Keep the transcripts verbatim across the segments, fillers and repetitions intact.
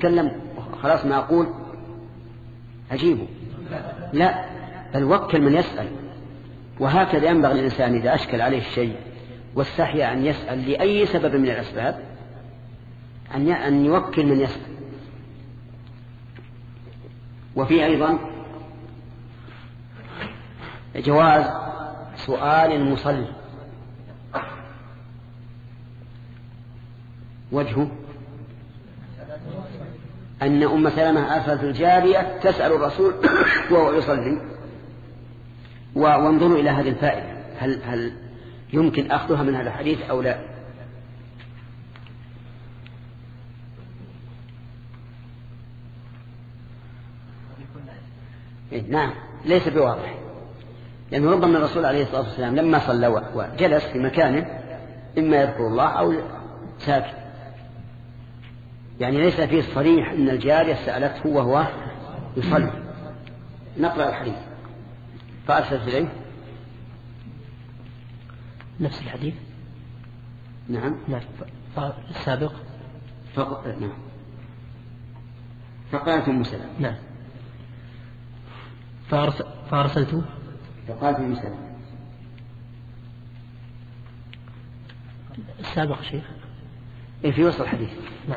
أتكلم خلاص ما أقول أجيبه، لا، بل وكل من يسأل. وهكذا ينبغي الإنسان إذا أشكل عليه الشيء واستحيا أن يسأل لأي سبب من الأسباب أن يوكل من يسأل. وفي أيضا جواز سؤال المصلي، وجهه أن أم سلمة أرسلت الجارية تسأل الرسول وهو يصلي. وانظروا إلى هذه الفائدة، هل, هل يمكن أخذها من هذا الحديث أو لا؟ نعم، ليس بواضح، لأنه ربما الرسول عليه الصلاة والسلام لما صلى وجلس في مكانه إما يذكر الله أو ساكت، يعني ليس فيه صريح أن الجارية سألته وهو يصلي. نقرأ الحديث. فأرسلت إليه نفس الحديث. نعم نعم السابق. فق... نعم. فقالت أم سلمة. نعم. فأرس... فأرسلته. فقالت أم سلمة. السابق شيخ. إيه في وسط الحديث. نعم.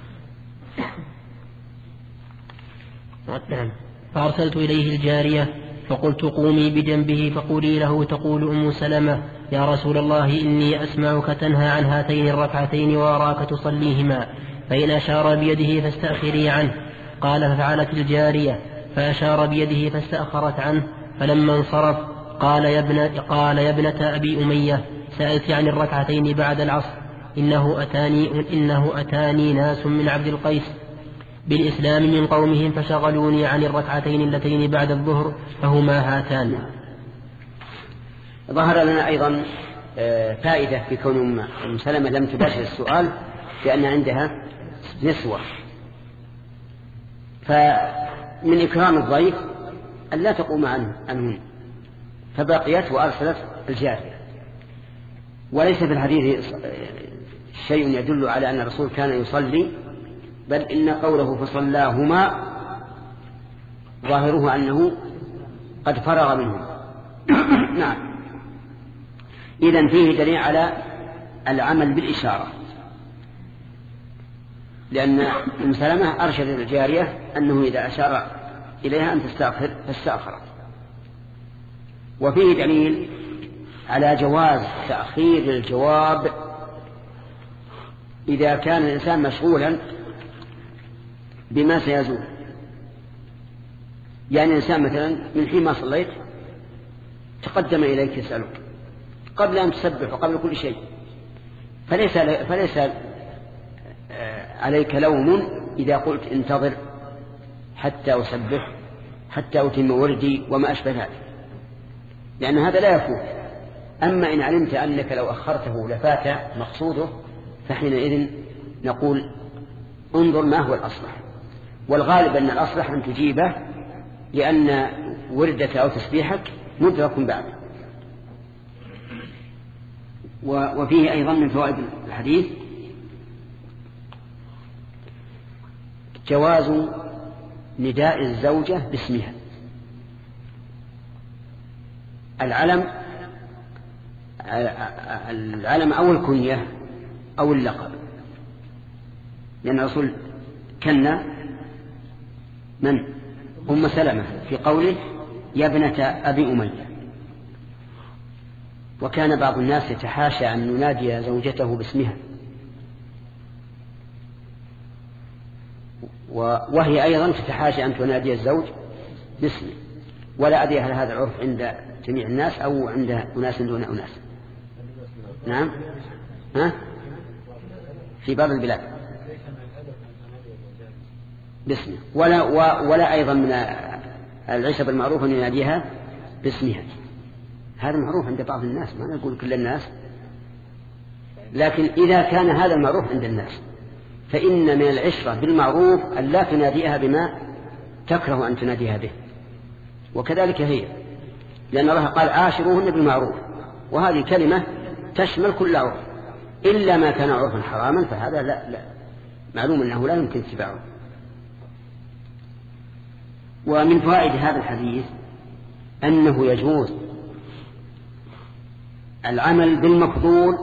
نعم. فأرسلت إليه الجارية فقلت قومي بجنبه فقولي له تقول أم سلمة يا رسول الله إني أسمعك تنهى عن هاتين الركعتين وأراك تصليهما، فإن أشار بيده فاستأخري عنه. قال ففعلت الجارية فأشار بيده فاستأخرت عنه. فلما انصرف قال يا ابنة, قال يا ابنة أبي أمية سألت عن الركعتين بعد العصر، إنه أتاني, إنه أتاني ناس من عبد القيس بالإسلام من قومهم فشغلوني عن الركعتين اللتين بعد الظهر فهما هاتان. ظهر لنا أيضا فائدة في كون أم سلمة لم تباشر السؤال لأن عندها نسوة، فمن إكرام الضيف أن لا تقوم عنهن، فبقيت وأرسلت الجارية. وليس في الحديث شيء يدل على أن الرسول كان يصلي، بل إن قوله فصلاهما ظاهره أنه قد فرغ منه. نعم. إذن فيه دليل على العمل بالإشارة، لأن أم سلمة أرشد الجارية أنه إذا أشار إليها أن تستأخر فاستأخرت. وفيه دليل على جواز تأخير الجواب إذا كان الإنسان مشغولا بما سيزول. يعني الإنسان مثلا من حين ما صليت تقدم إليك يسألك قبل أن تسبح وقبل كل شيء، فليس, فليس عليك لوم إذا قلت انتظر حتى أسبح حتى أتم وردي وما أشبه ذلك، لأن هذا لا يفوت. أما إن علمت أنك لو أخرته لفات مقصوده فحينئذ نقول انظر ما هو الأصلح، والغالب أن الأصلح أن تجيبه لأن وردك أو تسبيحك مدرك بعد. وفيه أيضا من فوائد الحديث جواز نداء الزوجة باسمها. العلم العلم أو الكنية أو اللقب، لأن الرسول كنا من أم سلمة في قوله يا ابنة أبي أمية، وكان بعض الناس يتحاشى أن ينادي زوجته باسمها، وهي أيضا تتحاشى أن تنادي الزوج باسمه. ولا أدري هل هذا العرف عند جميع الناس أو عند أناس دون أناس. نعم ها؟ في بعض البلاد باسمه، ولا, ولا أيضا من العشب المعروف أن يناديها باسمها. هذا معروف عند بعض الناس، ما نقول كل الناس، لكن إذا كان هذا المعروف عند الناس فإن من العشرة بالمعروف أن لا تناديها بما تكره أن تناديها به. وكذلك هي، لأن الله قال عاشروهن بالمعروف، وهذه كلمة تشمل كل عرف إلا ما كان عرفا حراما، فهذا لا, لا معلوم أنه لا يمكن اتباعه. ومن فوائد هذا الحديث أنه يجوز العمل بالمفضول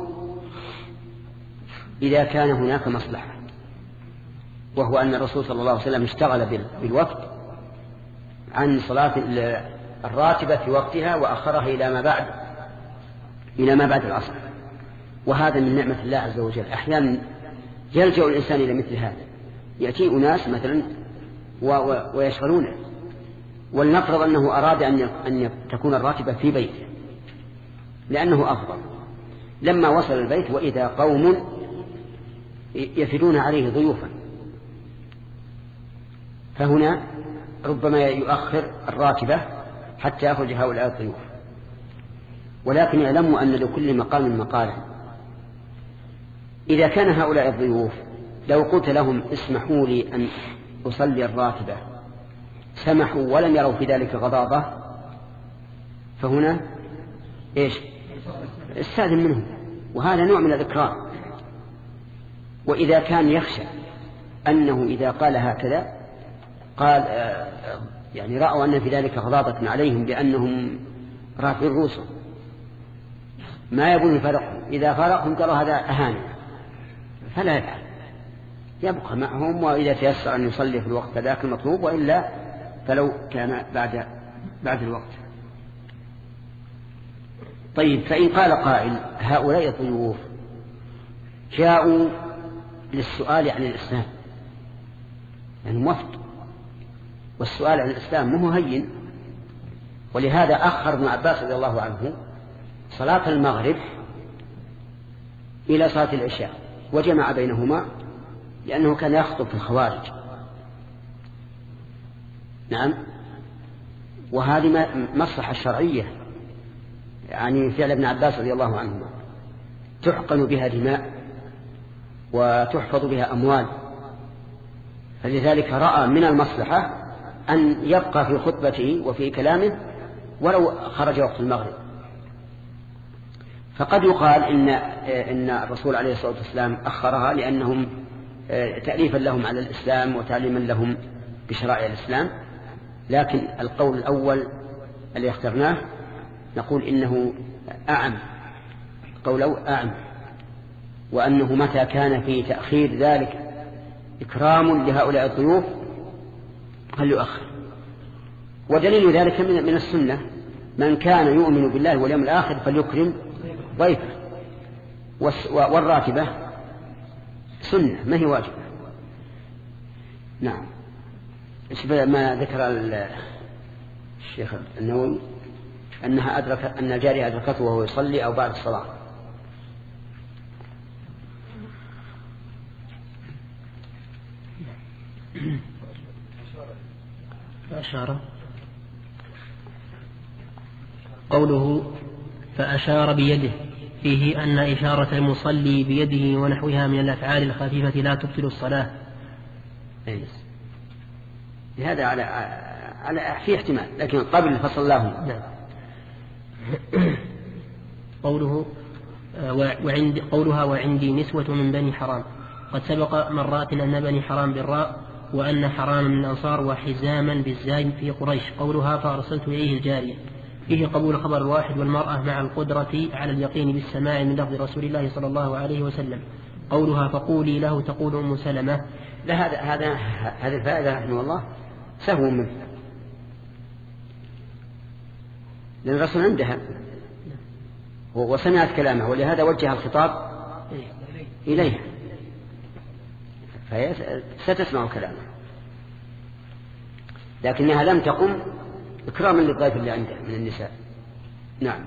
إذا كان هناك مصلحة، وهو أن الرسول صلى الله عليه وسلم اشتغل بالوقت عن صلاة الراتبة في وقتها وأخرها إلى ما بعد إلى ما بعد العصر، وهذا من نعمة الله عز وجل. أحيانا يلجأ الإنسان إلى مثل هذا، يأتي أناس مثلا ويشغلونه، ولنفرض أنه أراد أن تكون الراتبة في بيته لأنه أفضل، لما وصل البيت وإذا قوم يفدون عليه ضيوفا، فهنا ربما يؤخر الراتبة حتى يخرج هؤلاء الضيوف. ولكن يعلموا أن لكل مقام مقالا. إذا كان هؤلاء الضيوف لو قلت لهم اسمحوا لي أن أصلي الراتبة سمحوا ولم يروا في ذلك غضاضة، فهنا إيش؟ استاذن منهم، وهذا نوع من الإكرام. وإذا كان يخشى أنه إذا قال هكذا قال يعني رأوا أن في ذلك غضاضة عليهم بأنهم رافعين رؤوسهم ما يبون يفرقهم، إذا فرقهم قالوا هذا أهانة، فلا يفعل، يبقى معهم، وإذا تيسر أن يصلي في الوقت ذاك المطلوب، وإلا فلو كان بعد بعد الوقت. طيب، فإن قال قائل هؤلاء الضيوف جاءوا للسؤال عن الإسلام، يعني موفد، والسؤال عن الإسلام مو هين، ولهذا أخر ابن عباس رضي الله عنه صلاة المغرب إلى صلاة العشاء وجمع بينهما، لأنه كان يخطب في الخوارج. نعم، وهذه مصلحة شرعية، يعني فعل ابن عباس رضي الله عنهما تحقن بها دماء وتحفظ بها أموال، فلذلك رأى من المصلحة أن يبقى في خطبته وفي كلامه ولو خرج وقت المغرب. فقد يقال إن, إن الرسول عليه الصلاة والسلام أخرها لأنهم تأليفا لهم على الإسلام وتعليما لهم بشرائع الإسلام، لكن القول الأول الذي اخترناه نقول إنه أعم، قوله أعم، وأنه متى كان في تأخير ذلك إكرام لهؤلاء الضيوف فليؤخر. ودليل ذلك من السنة، من كان يؤمن بالله واليوم الآخر فليكرم ضيفه، والراتبة سنة ما هي واجبة. نعم، ما ذكر الشيخ النووي أنها أدرك أن الجارية أدركته وهو يصلي أو بعد الصلاة. فأشار قوله فأشار بيده فيه أن إشارة المصلي بيده ونحوها من الأفعال الخفيفة لا تبطل الصلاة. هذا على على في احتمال، لكن قبل فصل الله. نعم. قوله وعند قولها وعندي نسوة من بني حرام، قد سبق مرات أن بني حرام بالراء وأن حرام من الأنصار وحزاما بالزاي في قريش. قولها فأرسلت إليه الجارية، فيه قبول خبر الواحد والمرأة مع القدرة على اليقين بالسماع من لفظ رسول الله صلى الله عليه وسلم. قولها فقولي له تقول أم سلمة. لا، هذا هذا هذه الفائدة رحمه الله سهو منه، لأن الرسول عندها وسمعت كلامه، ولهذا وجه الخطاب إليها فهي ستسمع كلامه، لكنها لم تقم إكراما للضيف اللي عنده من النساء. نعم.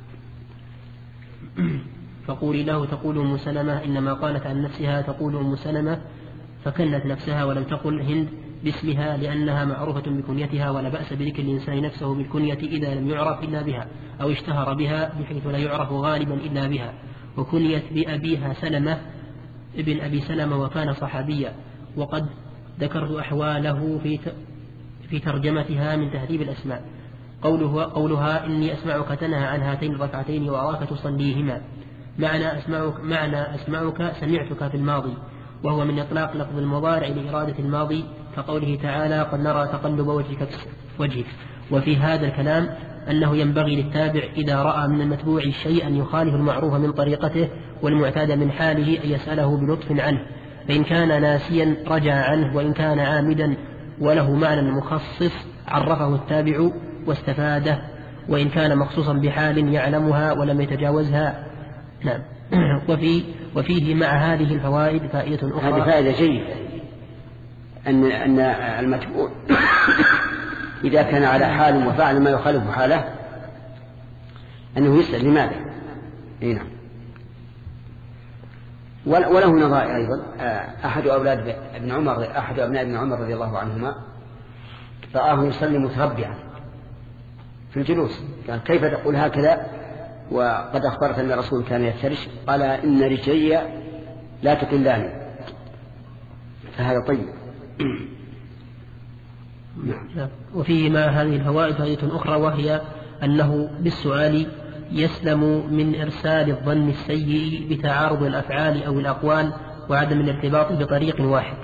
فقولي له تقول أم سلمة، إنما قالت عن نفسها تقول أم سلمة فكنت نفسها ولم تقل هند باسمها لأنها معروفة بكنيتها، ولا بأس بذكر الإنسان نفسه بالكنية إذا لم يعرف إلا بها أو اشتهر بها بحيث لا يعرف غالبا إلا بها. وكنيت بأبيها سلمة ابن أبي سلمة وكان صحابيا، وقد ذكرت أحواله في في ترجمتها من تهذيب الأسماء. قوله قولها إني أسمعك تنهى عن هاتين الركعتين وأراك تصليهما، معنى أسمعك, معنى أسمعك سمعتك في الماضي، وهو من إطلاق لفظ المضارع لإرادة الماضي كقوله تعالى قد نرى تقلب وجهك وجهك. وفي هذا الكلام أنه ينبغي للتابع إذا رأى من المتبوع شيئا يخالف المعروف من طريقته والمعتاد من حاله أن يسأله بلطف عنه، فإن كان ناسيا رجع عنه، وإن كان عامدا وله معنى مخصص عرفه التابع واستفاده، وإن كان مخصوصا بحال يعلمها ولم يتجاوزها. نعم. وفي وفيه مع هذه الفوائد فائدة أخرى. هذه فائدة جيدة، أن أن المتبوع إذا كان على حال وفعل ما يخالف حاله أنه يسأل لماذا. إيه نعم. وله نظائر أيضا. أحد أولاد ابن عمر أحد أبناء ابن عمر رضي الله عنهما رآه يصلي متربعا في الجلوس، قال كيف تقول هكذا وقد أخبرت أن الرسول كان يفترش؟ قال إن رجلي لا تقلاني، فهذا طيب. نعم. وفيه مع هذه الفوائد فائدة أخرى، وهي أنه بالسؤال يسلم من إرسال الظن السيء بتعارض الأفعال أو الأقوال وعدم الارتباط بطريق واحد.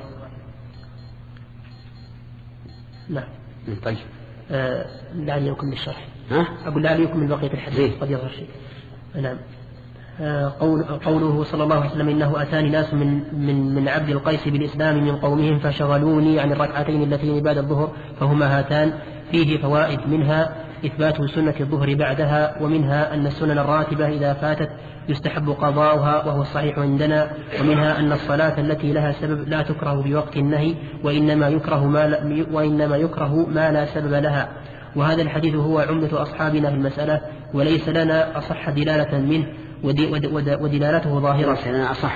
نعم. طيب. آه لعلي يكمل الشرح. ها؟ أقول لعلي يكمل بقية الحديث قد يظهر شيء. نعم. آه قول قوله صلى الله عليه وسلم إنه أتاني ناس من من من عبد القيس بالإسلام من قومهم فشغلوني عن الركعتين اللتين بعد الظهر فهما هاتان. فيه فوائد، منها إثبات سنة الظهر بعدها، ومنها أن السنن الراتبة إذا فاتت يستحب قضاؤها وهو الصحيح عندنا، ومنها أن الصلاة التي لها سبب لا تكره بوقت النهي، وإنما يكره ما لا, وإنما يكره ما لا سبب لها. وهذا الحديث هو عمدة أصحابنا في المسألة، وليس لنا أصح دلالة منه ودلالته ظاهرة. وليس لنا أصح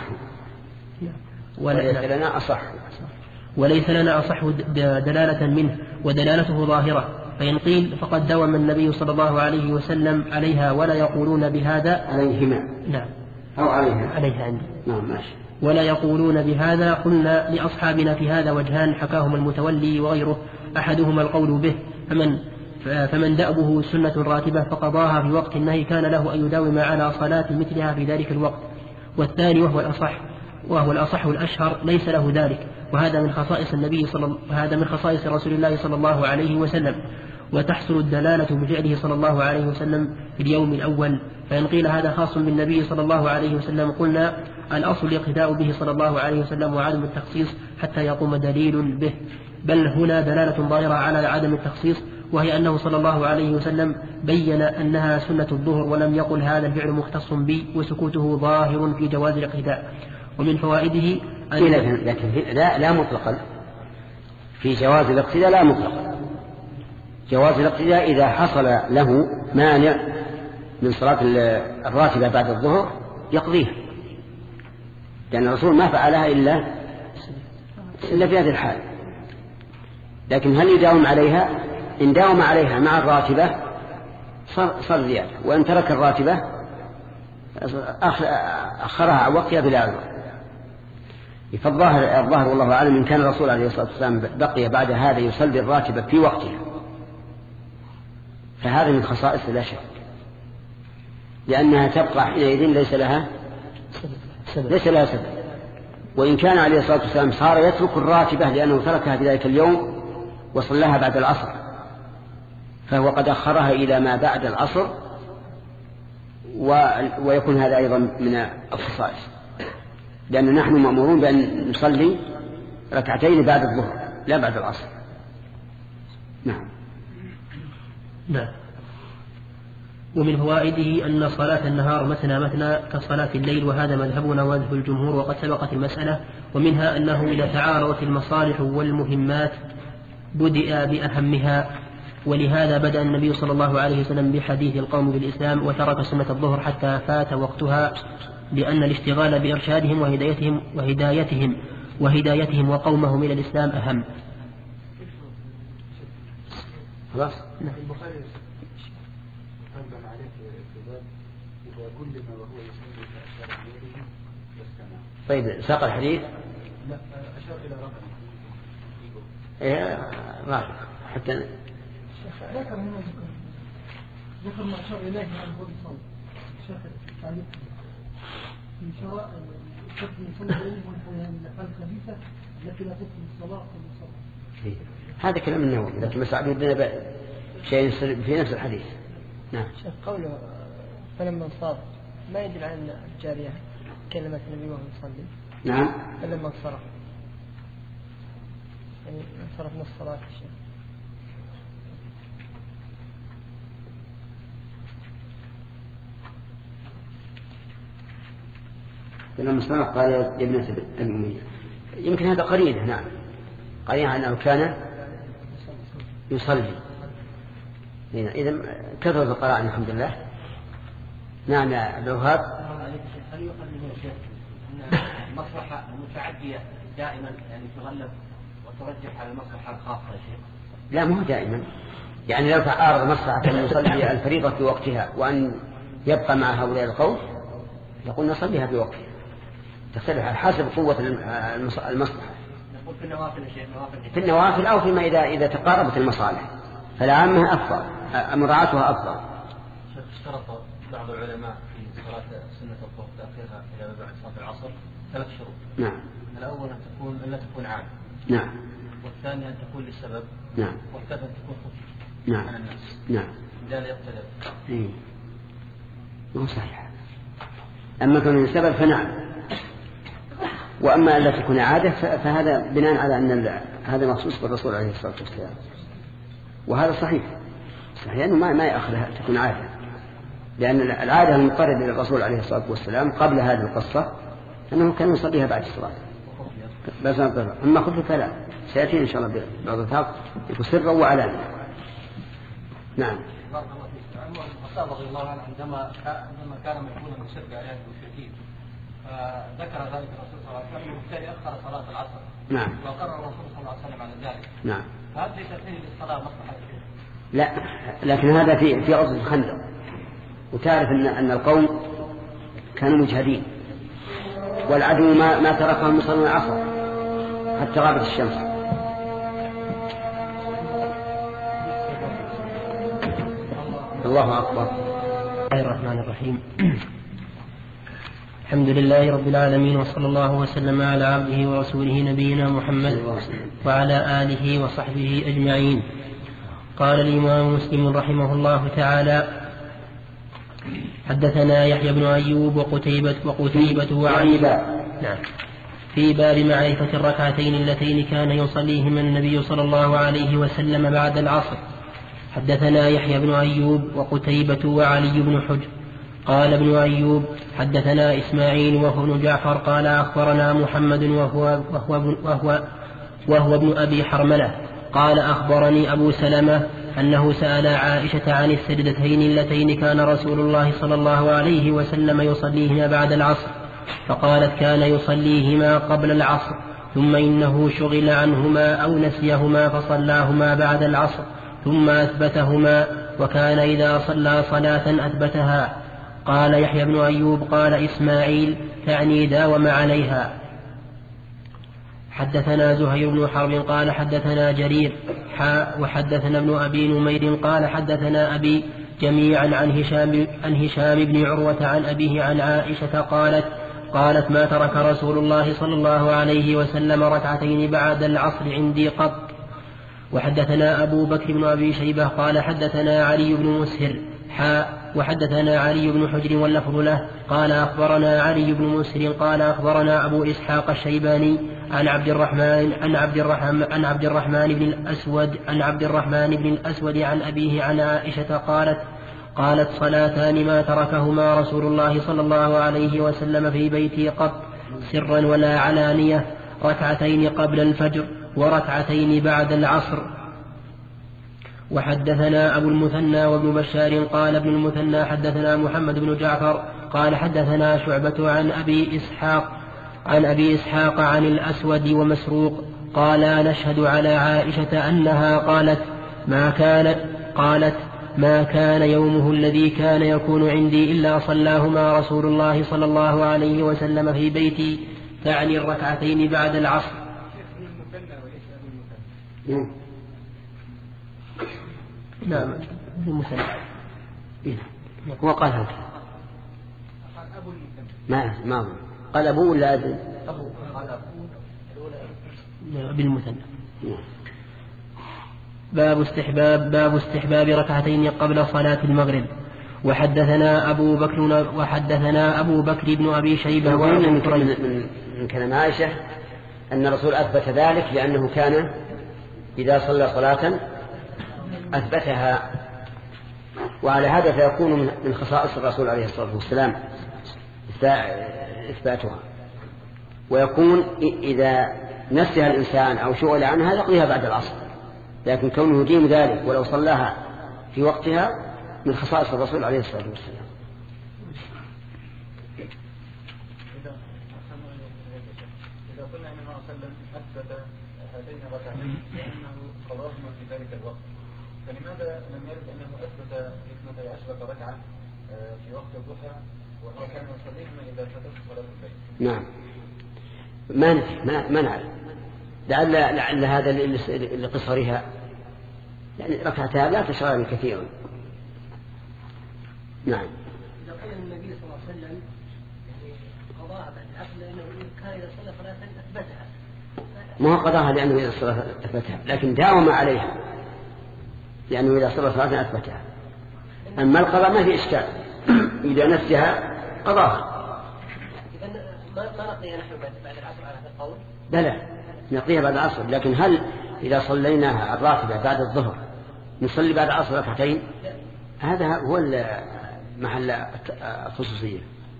وليس لنا أصح وليس لنا أصح دلالة منه ودلالته ظاهرة. فإن قيل فقد دوم النبي صلى الله عليه وسلم عليها ولا يقولون بهذا. عليهما. نعم. أو عليها. عليها عندي. نعم ماشي. ولا يقولون بهذا. قلنا لأصحابنا في هذا وجهان حكاهما المتولي وغيره، أحدهما القول به، فمن فمن دأبه سنة راتبة فقضاها في وقت النهي كان له أن يداوم على صلاة مثلها في ذلك الوقت. والثاني وهو الأصح وهو الأصح الأشهر ليس له ذلك، وهذا من خصائص النبي صلى هذا من خصائص رسول الله صلى الله عليه وسلم، وتحصل الدلالة بفعله صلى الله عليه وسلم في اليوم الأول. فإن قيل هذا خاص بالنبي صلى الله عليه وسلم قلنا الأصل الاقتداء به صلى الله عليه وسلم وعدم التخصيص حتى يقوم دليل به، بل هنا دلالة ظاهرة على عدم التخصيص، وهي أنه صلى الله عليه وسلم بين أنها سنة الظهر ولم يقل هذا الفعل مختص بي، وسكوته ظاهر في جواز الاقتداء. ومن فوائده أن لكن لا, لا مطلقا في جواز الاقتداء، لا مطلقا. جواز الاقتداء إذا حصل له مانع من صلاة الراتبة بعد الظهر يقضيها، لأن الرسول ما فعلها إلا إلا في هذه الحال. لكن هل يداوم عليها؟ إن داوم عليها مع الراتبة صار زيادة، وإن ترك الراتبة أخرها عن وقتها بلا عذر. فالظاهر الظاهر والله أعلم إن كان الرسول عليه الصلاة والسلام بقي بعد هذا يصلي الراتبة في وقتها فهذا من خصائص لا شك، لأنها تبقى حينئذ ليس لها ليس لها سبب. وإن كان عليه الصلاة والسلام صار يترك الراتبة لأنه تركها في ذلك اليوم وصلها بعد العصر، فهو قد أخرها إلى ما بعد العصر، ويكون هذا أيضا من الخصائص، لأن نحن مأمورون بأن نصلي ركعتين بعد الظهر لا بعد العصر. نعم. نعم. ومن فوائده أن صلاة النهار مثنى مثنى كصلاة الليل، وهذا مذهبنا ومذهب الجمهور وقد سبقت المسألة. ومنها أنه إذا تعارضت المصالح والمهمات بدأ بأهمها، ولهذا بدأ النبي صلى الله عليه وسلم بحديث القوم بالإسلام وترك سنة الظهر حتى فات وقتها، لأن الاشتغال بإرشادهم وهدايتهم وهدايتهم وهدايتهم وقومهم إلى الإسلام أهم. خلاص. نعم. طيب ساق الحديث. لا أشار إلى رقم. إيه ما حتى ذكر هنا ذكر ذكر ما أشار إليه عن هو الصوم شيخ تعليق في شراء الشرط من صلى الله عليه وسلم الخبيثة التي لا تدخل الصلاة والصلاة هذا كلام النووي، لكن مسعود يدنا شيء في نفس الحديث. نعم. شيخ قوله فلما انصرف ما يدل على أن الجارية كلمة النبي وهو يصلي. نعم. فلما انصرف يعني انصرف من الصلاة الشيخ. فلما انصرف قال يا ابنة الأمية. يمكن هذا قرينة. نعم قرينة أنه كان يصلي. إذا كثرة القراءة الحمد لله. نعم يا عبد الوهاب. هل يؤخذ من الشيخ أن المصلحة المتعدية دائما يعني تغلب وترجح على المصلحة الخاصة يا شيخ؟ لا مو دائما، يعني لو تعارض مصلحة أن يصلي الفريضة في وقتها وأن يبقى مع هؤلاء القوم يقول نصليها في وقتها، تختلف على حسب قوة المصلحة. نقول في النوافل يا شيخ، في النوافل أو فيما إذا إذا تقاربت المصالح فالعامة أفضل، مراعاتها أفضل. شيخ اشترط بعض العلماء في صلاة سنة الظهر تأخيرها إلى بعد صلاة العصر ثلاث شروط. نعم. الأول أن تكون أن لا تكون عامة. نعم. والثاني أن تكون للسبب. نعم. والثالث أن تكون خفيفة. نعم. على الناس. نعم. لا يقتدر. إيه. مو صحيح. أما كون السبب فنعم. وأما ألا تكون عادة فهذا بناء على أن هذا مخصوص بالرسول عليه الصلاة والسلام، وهذا صحيح صحيح أنه ما ما يأخذها تكون عادة، لأن العادة المقربة للرسول عليه الصلاة والسلام قبل هذه القصة أنه كان يصليها بعد الصلاة بس. أما خفة فلا، سيأتي إن شاء الله بعض الثاق يكون سرا وعلانية. نعم. الخطاب رضي الله عنه عندما عندما كان مجبولا من شرك آيات المشركين فذكر ذلك الرسول صلى الله عليه وسلم وبالتالي أخر صلاة العصر. نعم. وقرر الرسول صلى الله عليه وسلم على ذلك. نعم. فهل ليس فيه للصلاة مصلحة؟ لا، لكن هذا في في غزوة الخندق، وتعرف أن أن القوم كانوا مجهدين والعدو ما ما تركهم يصلون العصر حتى غابت الشمس. الله أكبر. بسم الله الرحمن الرحيم. الحمد لله رب العالمين، وصلى الله وسلم على عبده ورسوله نبينا محمد وعلى آله وصحبه أجمعين. قال الإمام مسلم رحمه الله تعالى: حدثنا يحيى بن أيوب وقتيبة وقتيبة وعلي نعم في باب معرفة الركعتين اللتين كان يصليهما النبي صلى الله عليه وسلم بعد العصر. حدثنا يحيى بن أيوب وقتيبة وعلي بن حجر. قال ابن أيوب: حدثنا إسماعيل وهو ابن جعفر قال أخبرنا محمد وهو, وهو, وهو, وهو ابن أبي حرملة قال أخبرني أبو سلمة أنه سأل عائشة عن السجدتين اللتين كان رسول الله صلى الله عليه وسلم يصليهما بعد العصر، فقالت كان يصليهما قبل العصر ثم إنه شغل عنهما أو نسيهما فصلاهما بعد العصر ثم أثبتهما، وكان إذا صلى صلاة أثبتها. قال يحيى بن أيوب قال إسماعيل: تعني داوم عليها. حدثنا زهير بن حرب قال حدثنا جرير حاء وحدثنا ابن أبي نمير قال حدثنا أبي جميعا عن هشام, عن هشام بن عروة عن أبيه عن عائشة قالت قالت ما ترك رسول الله صلى الله عليه وسلم ركعتين بعد العصر عندي قط. وحدثنا أبو بكر بن أبي شيبة قال حدثنا علي بن مسهر حاء وحدثنا علي بن حجر واللفظ له قال أخبرنا علي بن مسهر قال أخبرنا أبو إسحاق الشيباني عن عبد الرحمن عن عبد الرحمن عن عبد الرحمن بن الأسود عن عبد الرحمن بن الأسود عن أبيه عن عائشة قالت قالت صلاتان ما تركهما رسول الله صلى الله عليه وسلم في بيتي قط سرا ولا علانية، ركعتين قبل الفجر وركعتين بعد العصر. وحدثنا أبو المثنى وابن بشار قال ابن المثنى حدثنا محمد بن جعفر قال حدثنا شعبة عن أبي إسحاق عن أبي إسحاق عن الأسود ومسروق قال نشهد على عائشة أنها قالت ما كان قالت ما كان يومه الذي كان يكون عندي إلا صلاهما رسول الله صلى الله عليه وسلم في بيتي، تعني الركعتين بعد العصر. نعم المثنى هو قال هذا ما ما قال أبوه ولا أبو بالمثنى. باب استحباب باب استحباب ركعتين قبل صلاة المغرب. وحدثنا أبو بكر وحدثنا أبو بكر بن أبي شيبة وأبو من, من, من كلام عائشة أن الرسول أثبت ذلك لأنه كان إذا صلى صلاة أثبتها، وعلى هذا فيكون من خصائص الرسول عليه الصلاة والسلام إثباتها، ويكون إذا نسيها الإنسان أو شغل عنها يقضيها بعد العصر، لكن كونه يديم ذلك ولو صلاها في وقتها من خصائص الرسول عليه الصلاة والسلام. إذا قلنا أن النبي صلى الله عليه وسلم أثبت هاتين الركعتين لأنه قضاهما في ذلك الوقت، فلماذا لم يرد أنه أثبت اثنتي عشرة ركعة في وقت الضحى وهو كان يصليهما إذا فاتته صلاة الليل؟ نعم، ما ما ما نعلم، لعل لعل هذا لقصرها، يعني ركعتها لا تشغل كثيرا. نعم. إذا قال النبي صلى الله عليه وسلم قضاها بعد العصر لأنه كان إذا صلى صلاة أثبتها. ما هو قضاها لأنه إذا صلى أثبتها، لكن داوم عليها لأنه إذا صلى صلاة أثبتها. أما القضاء ما في إشكال، إذا نفسها قضاها. إذا ما ما نقضيها نحن بعد العصر على هذا القول؟ بلى نقضيها بعد العصر، لكن هل إذا صليناها الراتبة بعد الظهر نصلي بعد العصر ركعتين؟ هذا هو محل الخصوصية.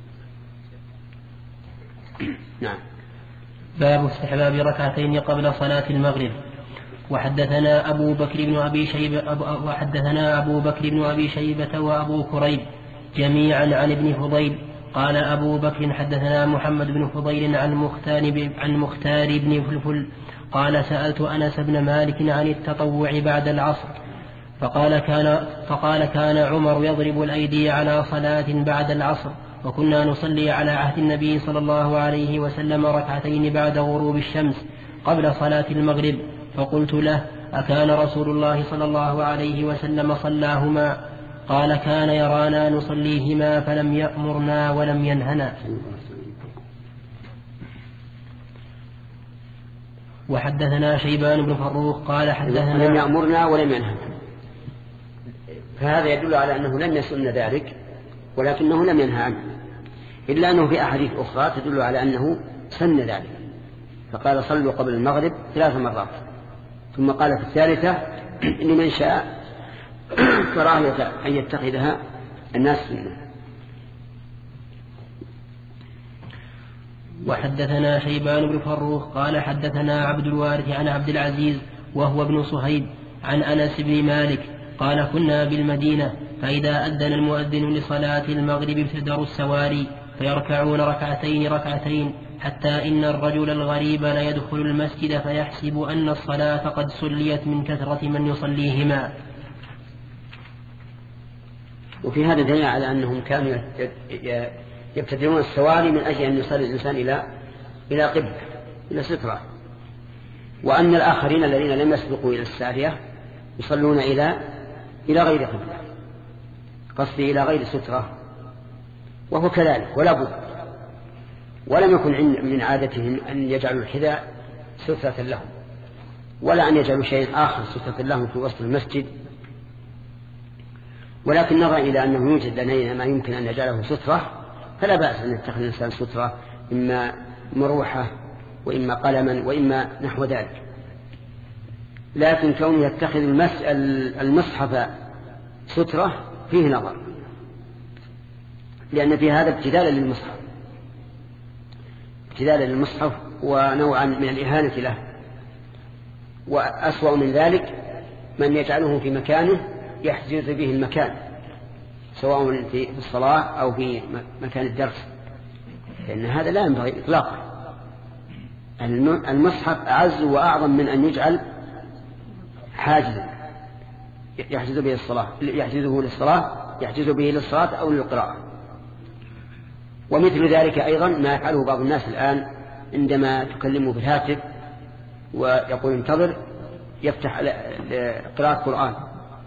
نعم. باب استحباب ركعتين قبل صلاة المغرب. وحدثنا أبو بكر بن أبي شيبة أبو وحدثنا أبو بكر بن أبي شيبة وأبو كريب جميعا عن ابن فضيل قال أبو بكر حدثنا محمد بن فضيل عن مختار عن مختار بن فلفل قال سألت أنس بن مالك عن التطوع بعد العصر فقال كان فقال كان عمر يضرب الأيدي على صلاة بعد العصر، وكنا نصلي على عهد النبي صلى الله عليه وسلم ركعتين بعد غروب الشمس قبل صلاة المغرب. فقلت له أكان رسول الله صلى الله عليه وسلم صلاهما؟ قال كان يرانا نصليهما فلم يأمرنا ولم ينهنا. وحدثنا شيبان بن فروخ قال حدثنا لم يأمرنا ولم ينهنا، فهذا يدل على أنه لم يسن ذلك ولكنه لم ينهى عنه، إلا أنه في أحاديث أخرى تدل على أنه سن ذلك، فقال صلوا قبل المغرب ثلاث مرات، ثم قال في الثالثة لمن شاء كراهية أن يتخذها الناس سنة. وحدثنا شيبان بن فروخ قال حدثنا عبد الوارث عن عبد العزيز وهو ابن صهيب عن أنس بن مالك قال كنا بالمدينة فإذا أذن المؤذن لصلاة المغرب ابتدروا السواري فيركعون ركعتين ركعتين حتى إن الرجل الغريب لا يدخل المسجد فيحسب أن الصلاة قد سليت من كثرة من يصليهما. وفي هذا دليل على أنهم كانوا يبتدرون السواري من أجل أن يصلي الإنسان إلى إلى قبلة إلى سترة، وأن الآخرين الذين لم يسبقوا إلى السارية يصلون إلى إلى غير قبلة، قصدي إلى غير سترة، وهو كذلك ولا بد. ولم يكن من عادتهم أن يجعلوا الحذاء سترة لهم، ولا أن يجعلوا شيء آخر سترة لهم في وسط المسجد، ولكن نظر إلى أنه يوجد لدينا ما يمكن أن يجعله سترة، فلا بأس أن يتخذ الإنسان سترة، إما مروحة وإما قلما وإما نحو ذلك. لكن كونه يتخذ المصحف سترة فيه نظر، لأن في هذا ابتدالا للمصحف ابتدالا للمصحف ونوعا من الإهانة له. وأسوأ من ذلك من يجعله في مكانه يحجز به المكان، سواء في الصلاة أو في مكان الدرس، لأن هذا لا ينبغي إطلاقا. المصحف أعز وأعظم من أن يجعل حاجزا يحجز به الصلاة يحجزه للصلاة يحجز به للصلاة أو للقراءة. ومثل ذلك أيضا ما يفعله بعض الناس الآن عندما تكلمه بالهاتف ويقول انتظر يفتح قراءة قرآن،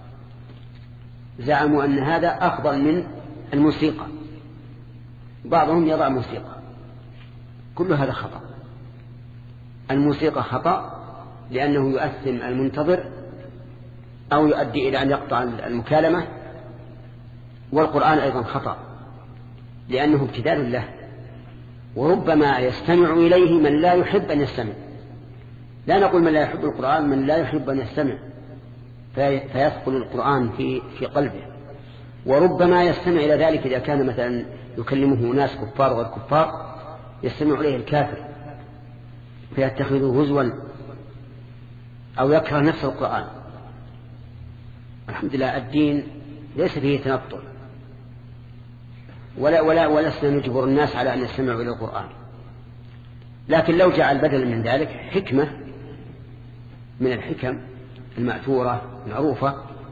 زعموا أن هذا أفضل من الموسيقى، بعضهم يضع موسيقى. كل هذا خطأ. الموسيقى خطأ لأنه يؤثم المنتظر أو يؤدي إلى أن يقطع المكالمة. والقرآن أيضا خطأ لأنه ابتذال له، وربما يستمع إليه من لا يحب أن يستمع. لا نقول من لا يحب القرآن، من لا يحب أن يستمع فيثقل القرآن في في قلبه. وربما يستمع إلى ذلك إذا كان مثلا يكلمه ناس كفار وغير كفار، يستمع إليه الكافر فيتخذه هزوا أو يكره نفس القرآن. الحمد لله الدين ليس فيه تنطع، ولا ولا ولسنا نجبر الناس على أن يستمعوا إلى القرآن، لكن لو جعل بدلا من ذلك حكمة من الحكم المأثورة معروفة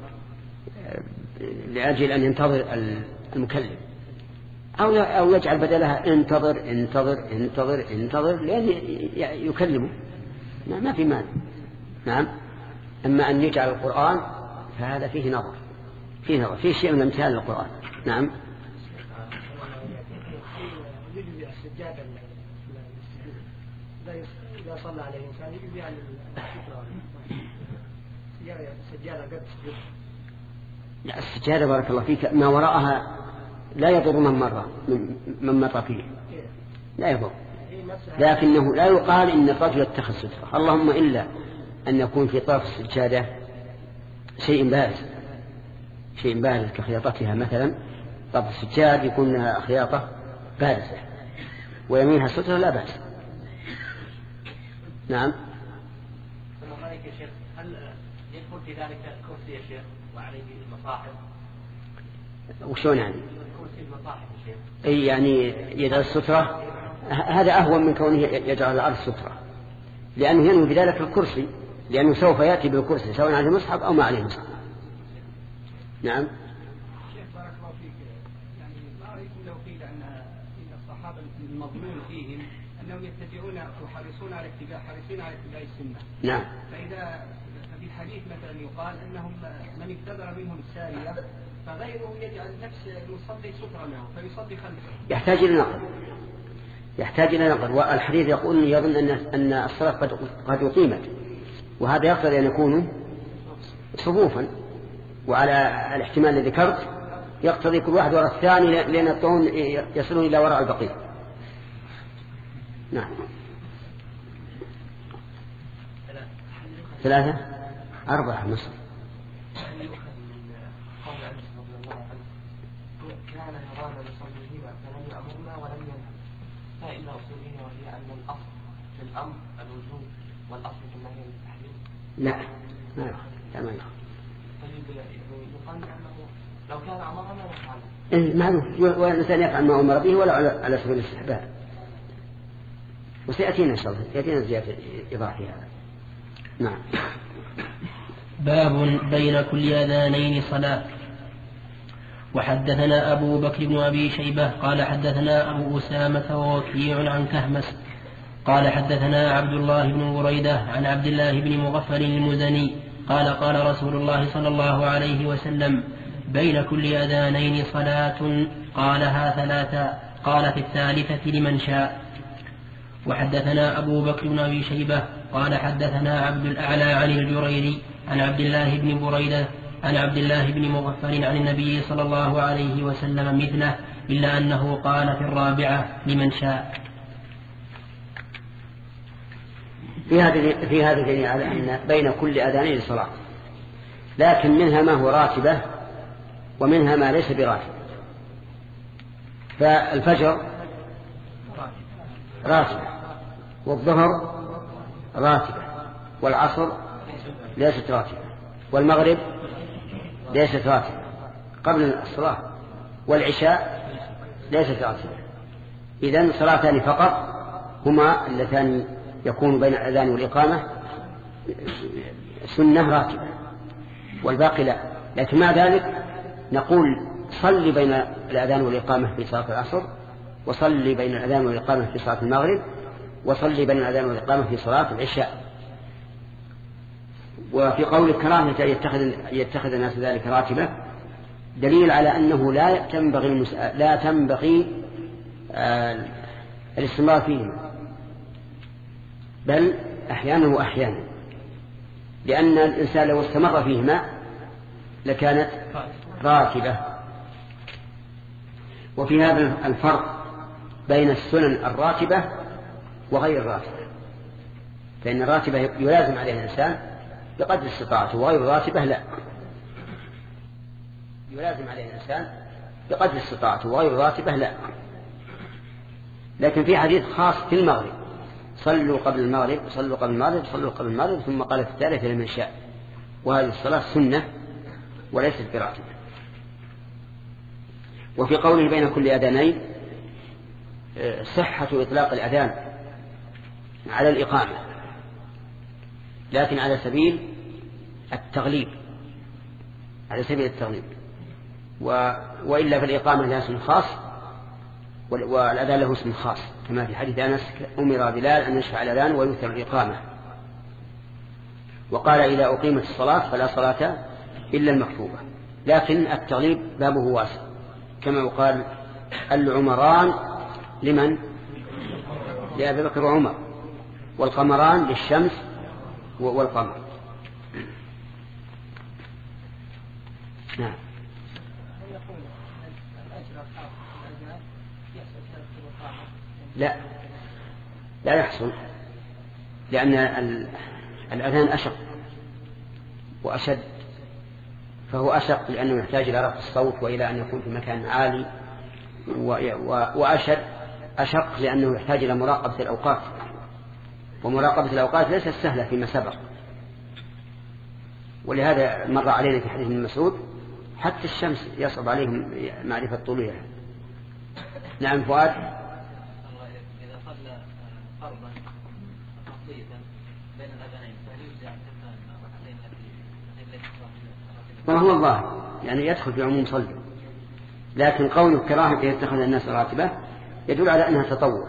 لأجل أن ينتظر المكلم، أو أو يجعل بدلها انتظر انتظر انتظر انتظر لأن يكلمه، ما في مانع. نعم. أما أن يجعل القرآن فهذا فيه نظر، فيه نظر، فيه شيء من امتثال القرآن. نعم. يجب السجادة إذا صلى على الإنسان يجب يعني السجادة قد سجد. لا السجادة بارك الله فيك ما وراءها لا يضر من مر من مر فيه، لا يضر، لكنه لا يقال إن الرجل اتخذ سترة، اللهم إلا أن يكون في طرف السجادة شيء بارز، شيء بارز كخياطتها مثلا، طرف السجاد يكون لها خياطة بارزة ويمينها سترة لا بأس. نعم. السلام عليكم يا شيخ، هل يدخل في ذلك الكرسي يا شيخ وعليه المصاحف؟ وشون يعني؟ كرسي المصاحف يا شيخ. أي يعني يجعل السترة، هذا أهون من كونه يجعل الأرض سترة، لأنه ينوي بذلك الكرسي، لأنه سوف يأتي بالكرسي سواء عليه مصحف أو ما عليه مصحف. نعم. شيخ بارك الله فيك، يعني ما رأيكم لو قيل أن الصحابة المضمون فيهم أنهم يتبعون وحريصون على اتباع حريصين على اتباع السنة. نعم. فإذا في الحديث مثلا يقال أنهم من اقتدر منهم السارية فغيره يجعل نفس المصلي سترة له فيصلي خلفه. يحتاج إلى نقل، يحتاج إلى نقل. والحديث يقول يظن أن أن الصلاة قد قد أقيمت، وهذا يقتضي أن يكونوا صفوفا، وعلى الاحتمال الذي ذكرت يقتضي كل واحد وراء الثاني لأن الطعون يصلون إلى وراء البقية. نعم. ثلاثة أربعة مصر. كان يرانا نصليهما فلم يأمرنا ولم ينهى، فإن أصولنا وهي أن الأصل في الأمر الوجوب والأصل في النهي التحريم. لا ما يخالف، لا ما يخالف. طيب يقال أنه لو كان أمرنا لفعل. إيه معلوم، والإنسان يفعل ما أمر به ولا على سبيل الاستحباب. وسيأتينا إن شاء الله، يأتينا زيادة إضافية هذا. نعم. باب بين كل أذانين صلاة. وحدثنا أبو بكر بن أبي شيبة قال حدثنا أبو أسامة ووكيع عن كهمس قال حدثنا عبد الله بن بريدة عن عبد الله بن مغفل المزني قال قال رسول الله صلى الله عليه وسلم بين كل أذانين صلاة قالها ثلاثا قال في الثالثة لمن شاء. وحدثنا أبو بكر بن أبي شيبة قال حدثنا عبد الأعلى عن الجريري عن عبد الله بن بريدة عن عبد الله بن مغفل عن النبي صلى الله عليه وسلم مثله إلا أنه قال في الرابعة لمن شاء. في هذا في هذا دليل على أن بين كل أذانين صلاة، لكن منها ما هو راتبة ومنها ما ليس براتبة. فالفجر راتبة، والظهر راتبة، والعصر ليست راتبة، والمغرب ليست راتبة قبل الصلاة، والعشاء ليست راتبة. إذن صلاتان فقط هما اللتان يكون بين الأذان والإقامة سنة راتبة، والباقي لا. لكن مع ذلك نقول صلي بين الأذان والإقامة في صلاة العصر، وصلي بين الأذان والإقامة في صلاة المغرب، وصلي بين الأذان والإقامة في صلاة العشاء. وفي قول الكراهة يتخذ يتخذ الناس ذلك راتبة دليل على أنه لا تنبغي المس... لا تنبغي آه الاستمرار فيهما، بل أحيانا وأحيانا، لأن الإنسان لو استمر فيهما لكانت راتبة. وفي هذا الفرق بين السنن الراتبة وغير الراتبة، فإن الراتبة يلازم عليها الإنسان بقدر استطاعته، وغير الراتبة لا، يلازم عليها الإنسان بقدر استطاعته، وغير الراتبة لا. لكن في حديث خاص في المغرب: صلوا قبل المغرب، صلوا قبل المغرب، صلوا قبل المغرب، ثم قال في الثالثة لمن شاء. وهذه الصلاة سنة وليست براتبة. وفي قوله بين كل أذانين صحة إطلاق الأذان على الإقامة، لكن على سبيل التغليب، على سبيل التغليب. و... وإلا في الإقامة لها اسم خاص، والأذان له اسم خاص، كما في حديث أنس: أمر بلال أن يشفع الأذان ويوتر الإقامة. وقال: إذا أقيمت الصلاة فلا صلاة إلا المكتوبة. لكن التغليب بابه واسع، كما يقال: العمران لمن؟ لأبي بكر وعمر، والقمران للشمس والقمر. نعم. لا لا يحصل، لأن الأذان أشق وأشد، فهو أشق لأنه يحتاج إلى رفع الصوت وإلى أن يكون في مكان عالي، وأشد أشق لأنه يحتاج إلى مراقبة الأوقات، ومراقبة الأوقات ليست سهلة فيما سبق. ولهذا مر علينا في حديث ابن مسعود: حتى الشمس يصعب عليهم معرفة طولها. نعم فؤاد. إذا صلى فرضا خاصية بين الأذانين فهل يجزع ركعتين التي ما هو الله يعني يدخل في عموم صلى، لكن قوله كراهة يتخذ الناس راتبة يدل على أنها تطور.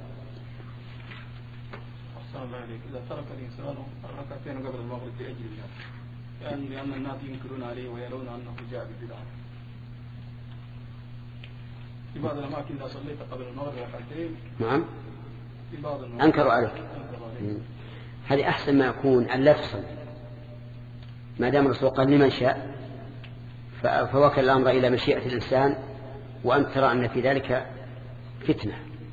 إذا ترك الإنسان ركعتين قبل المغرب لأجل الله، يعني لأن الناس ينكرون عليه ويرون أنه جاء بالبدعة. في بعض الأماكن إذا صليت قبل المغرب ركعتين، نعم، في بعض أنكروا عليك. هذه أحسن ما يكون أن لا تصلي، ما دام الرسول قال لمن شاء، فوكل الأمر إلى مشيئة الإنسان، وأنت ترى أن في ذلك فتنة،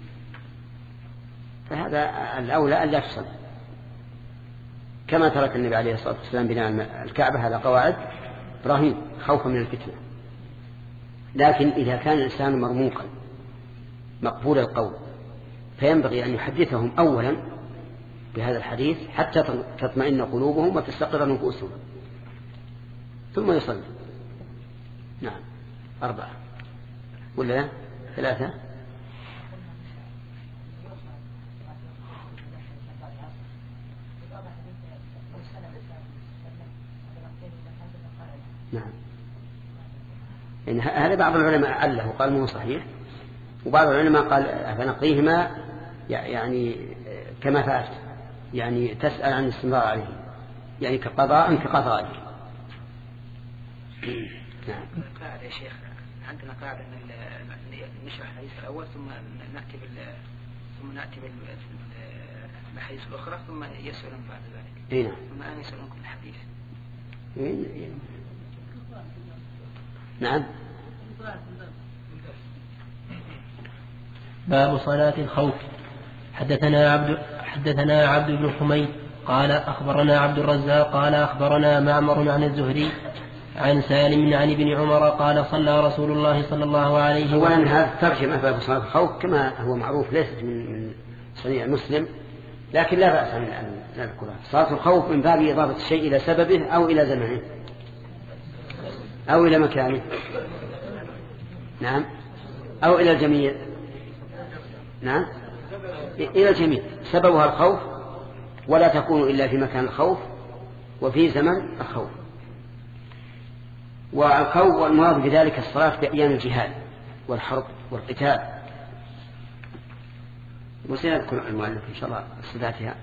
فهذا الأولى أن لا تصلي، كما ترك النبي عليه الصلاة والسلام بناء الكعبة على قواعد إبراهيم خوفا من الفتنة. لكن إذا كان الإنسان مرموقا مقبول القول، فينبغي أن يحدثهم أولا بهذا الحديث حتى تطمئن قلوبهم وتستقر نفوسهم، ثم يصلي. نعم. أربعة ولا لا؟ ثلاثة. نعم. إن هذا بعض العلماء عله وقال مو صحيح، وبعض العلماء قال فنقضيهما يعني كما فعلت، يعني تسأل عن الاستمرار عليه، يعني كقضاء كقضائه. نعم. قاعدة يا شيخ، عندنا قاعدة أن نشرح الحديث الأول ثم نأتي بال ثم نأتي بالحديث الأخرى ثم يسألون بعد ذلك. إيه. ثم أنا يسألونكم الحديث. إيه. نعم. باب صلاة الخوف. حدثنا عبد حدثنا عبد بن حميد قال أخبرنا عبد الرزاق قال أخبرنا معمر عن الزهري عن سالم عن ابن عمر قال صلى رسول الله صلى الله عليه وسلم. أولا هذا ترجمة باب صلاة الخوف كما هو معروف، ليست من صنيع مسلم، لكن لا بأس أن نذكرها. صلاة الخوف من باب إضافة الشيء إلى سببه أو إلى زمنه أو إلى مكانه، نعم، أو إلى الجميع، نعم، إلى الجميع. سببها الخوف، ولا تكون إلا في مكان الخوف وفي زمن الخوف. والخوف والمراد بذلك الصلاة في أيام الجهاد والحرب والقتال. وسيذكر المؤلف إن شاء الله صفاتها.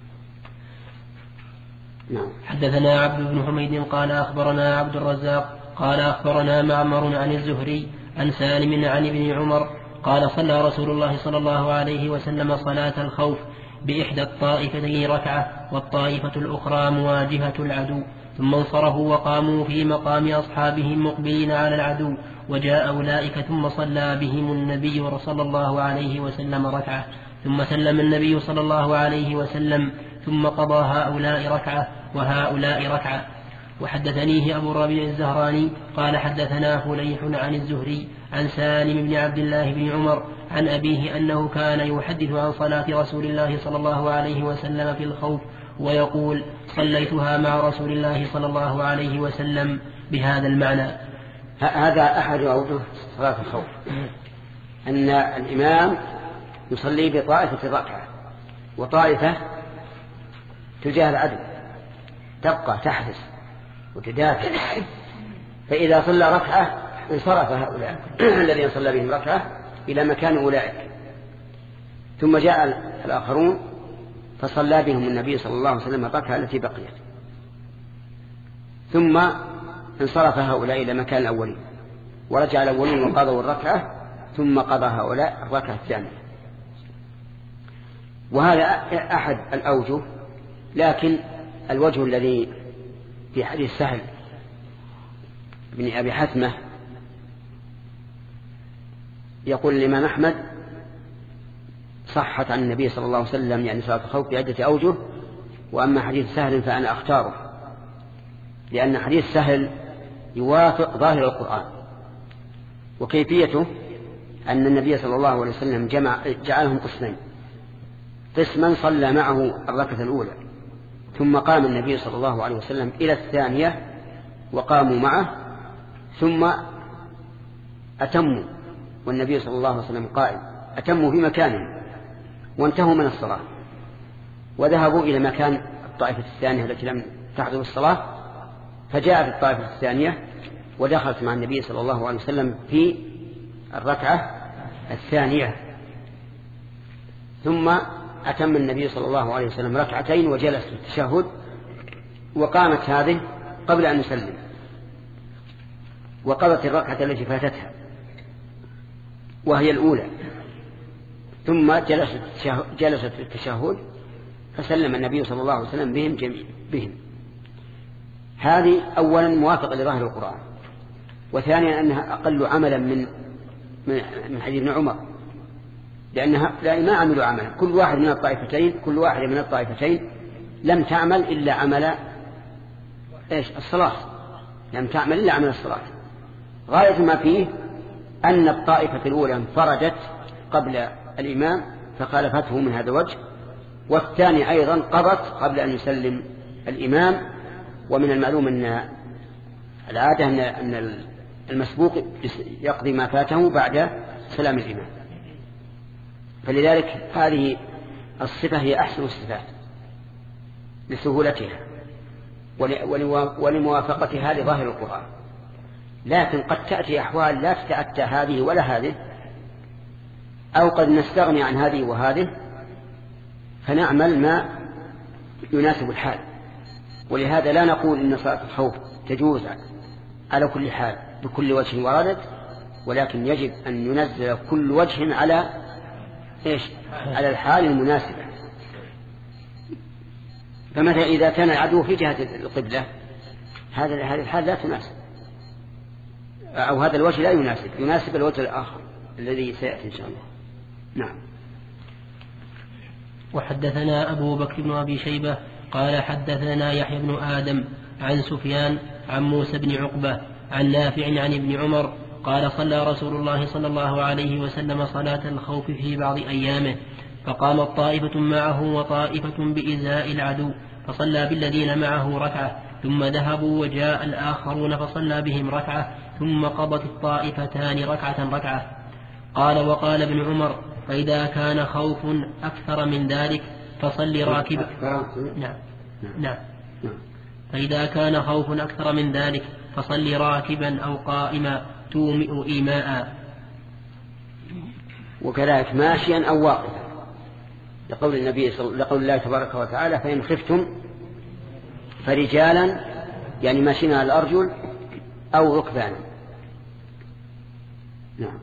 نعم. حدثنا عبد بن حميد قال أخبرنا عبد الرزاق قال أخبرنا معمر عن الزهري عن سالم عن ابن عمر قال صلى رسول الله صلى الله عليه وسلم صلاة الخوف بإحدى الطائفتين ركعة والطائفة الأخرى مواجهة العدو ثم انصرفوا وقاموا في مقام أصحابهم مقبلين على العدو، وجاء أولئك ثم صلى بهم النبي صلى الله عليه وسلم ركعة، ثم سلم النبي صلى الله عليه وسلم، ثم قضى هؤلاء ركعة وهؤلاء ركعة. وحدثنيه أبو الربيع الزهراني قال حدثنا فليح عن الزهري عن سالم بن عبد الله بن عمر عن أبيه أنه كان يحدث عن صلاة رسول الله صلى الله عليه وسلم في الخوف ويقول صليتها مع رسول الله صلى الله عليه وسلم بهذا المعنى. هذا أحد أوجه صلاة الخوف، أن الإمام يصلي بطائفة ركعة وطائفة تجاه العدو تبقى تحدث وتدافع، فإذا صلى ركعة انصرف هؤلاء الذين صلى بهم ركعة إلى مكان أولئك، ثم جاء الآخرون فصلى بهم النبي صلى الله عليه وسلم الركعة التي بقيت، ثم انصرف هؤلاء إلى مكان الأولين ورجع الأولين وقضوا الركعة، ثم قضى هؤلاء الركعة الثانية. وهذا أحد الأوجه، لكن الوجه الذي في حديث سهل بن أبي حثمة يقول الإمام أحمد صحت عن النبي صلى الله عليه وسلم يعني صلاة الخوف بعدة أوجه، وأما حديث سهل فأنا أختاره، لأن حديث سهل يوافق ظاهر القرآن. وكيفيته أن النبي صلى الله عليه وسلم جمع جعلهم قسمين، قسما صلى معه الركعة الأولى، ثم قام النبي صلى الله عليه وسلم إلى الثانية وقاموا معه، ثم أتموا والنبي صلى الله عليه وسلم قائم، أتموا في مكانهم وانتهوا من الصلاة وذهبوا إلى مكان الطائفة الثانية التي لم تحضر الصلاة، فجاءت الطائفة الثانية ودخلت مع النبي صلى الله عليه وسلم في الركعة الثانية، ثم أتم النبي صلى الله عليه وسلم ركعتين وجلس في التشهد، وقامت هذه قبل أن يسلم وقضت الركعة التي فاتتها وهي الأولى، ثم جلست جلست في التشهد فسلم النبي صلى الله عليه وسلم بهم جميع بهم. هذه أولا موافقة لظاهر القرآن، وثانيا أنها أقل عملا من من حديث ابن عمر، لأنها لا ما عملوا عملا، كل واحد من الطائفتين كل واحد من الطائفتين لم تعمل إلا عمل إيش الصلاة، لم تعمل إلا عمل الصلاة. غاية ما فيه أن الطائفة الأولى انفردت قبل الإمام فخالفته من هذا الوجه، والثاني أيضا قضت قبل أن يسلم الإمام. ومن المعلوم أن العادة أن المسبوق يقضي ما فاته بعد سلام الإمام، فلذلك هذه الصفة هي أحسن الصفات لسهولتها ولموافقتها لظاهر القرآن. لكن قد تأتي أحوال لا تتأتى هذه ولا هذه، أو قد نستغني عن هذه وهذه فنعمل ما يناسب الحال. ولهذا لا نقول إن صلاة الخوف تجوز على كل حال بكل وجه وردت، ولكن يجب أن ينزل كل وجه على إيش؟ على الحال المناسبة. فمثلا إذا كان العدو في جهة القبلة هذا هذه الحال لا تناسب، أو هذا الوجه لا يناسب، يناسب الوجه الآخر الذي سيأتي إن شاء الله. نعم. وحدثنا أبو بكر بن أبي شيبة قال حدثنا يحيى بن آدم عن سفيان عن موسى بن عقبة عن نافع عن ابن عمر قال صلى رسول الله صلى الله عليه وسلم صلاة الخوف في بعض أيامه، فقامت طائفة معه وطائفة بإزاء العدو فصلى بالذين معه ركعة، ثم ذهبوا وجاء الآخرون فصلى بهم ركعة، ثم قضت الطائفتان ركعة ركعة. قال وقال ابن عمر فإذا كان خوف أكثر من ذلك فصل راكبا. نعم. نعم. فإذا كان خوف أكثر من ذلك فصل راكبا أو قائما تومئ إيماء، وكذلك ماشيا أو واقفا، لقول النبي صلى لقول الله تبارك وتعالى فإن خفتم فرجالا، يعني ماشيين على الأرجل أو ركبانا. نعم.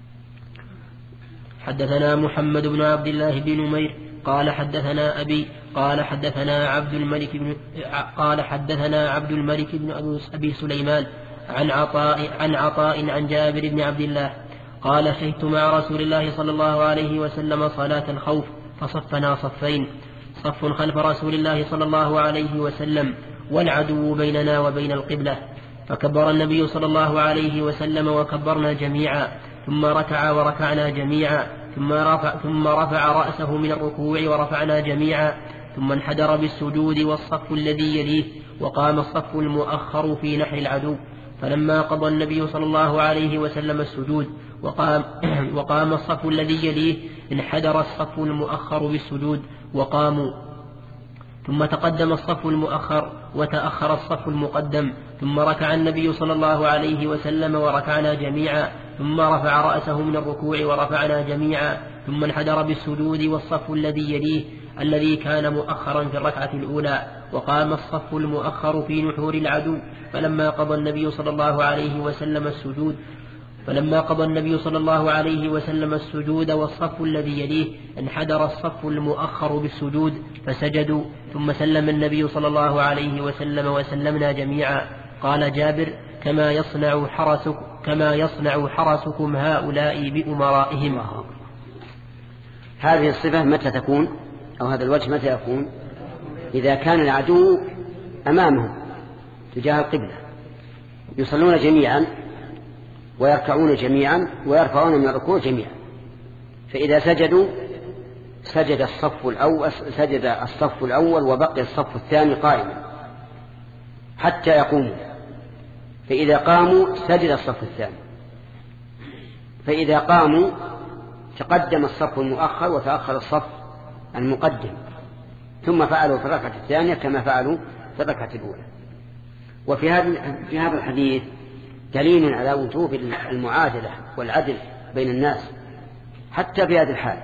حدثنا محمد بن عبد الله بن نمير قال حدثنا أبي قال حدثنا عبد الملك بن قال حدثنا عبد الملك بن أبي سليمان عن عطاء عن عطاء عن جابر بن عبد الله قال شهدت مع رسول الله صلى الله عليه وسلم صلاة الخوف فصفنا صفين صف خلف رسول الله صلى الله عليه وسلم والعدو بيننا وبين القبلة فكبر النبي صلى الله عليه وسلم وكبرنا جميعا ثم ركع وركعنا جميعا ثم رفع, ثم رفع رأسه من الركوع ورفعنا جميعا ثم انحدر بالسجود والصف الذي يليه وقام الصف المؤخر في نحر العدو فلما قضى النبي صلى الله عليه وسلم السجود وقام, وقام الصف الذي يليه انحدر الصف المؤخر بالسجود وقاموا ثم تقدم الصف المؤخر وتأخر الصف المقدم ثم ركع النبي صلى الله عليه وسلم وركعنا جميعا ثم رفع رأسه من الركوع ورفعنا جميعا ثم انحدر بالسجود والصف الذي يليه الذي كان مؤخرا في الركعة الأولى وقام الصف المؤخر في نحور العدو فلما قضى النبي صلى الله عليه وسلم السجود فلما قضى النبي صلى الله عليه وسلم السجود والصف الذي يليه انحدر الصف المؤخر بالسجود فسجدوا ثم سلم النبي صلى الله عليه وسلم وسلمنا جميعا. قال جابر كما يصنع حرسك كما يصنع حرسكم هؤلاء بأمرائهم. هذه الصفة متى تكون أو هذا الوجه متى يكون؟ إذا كان العدو أمامهم تجاه القبلة يصلون جميعا ويركعون جميعا ويرفعون من الركوع جميعا، فإذا سجدوا سجد الصف الأول سجد الصف الأول وبقي الصف الثاني قائما حتى يقوموا، فإذا قاموا سجد الصف الثاني، فإذا قاموا تقدم الصف المؤخر وتأخر الصف المقدم، ثم فعلوا في الركعة الثانية كما فعلوا في الركعة الأولى. وفي هذا في هذا الحديث دليل على وجوب المعادلة والعدل بين الناس حتى في هذه الحال،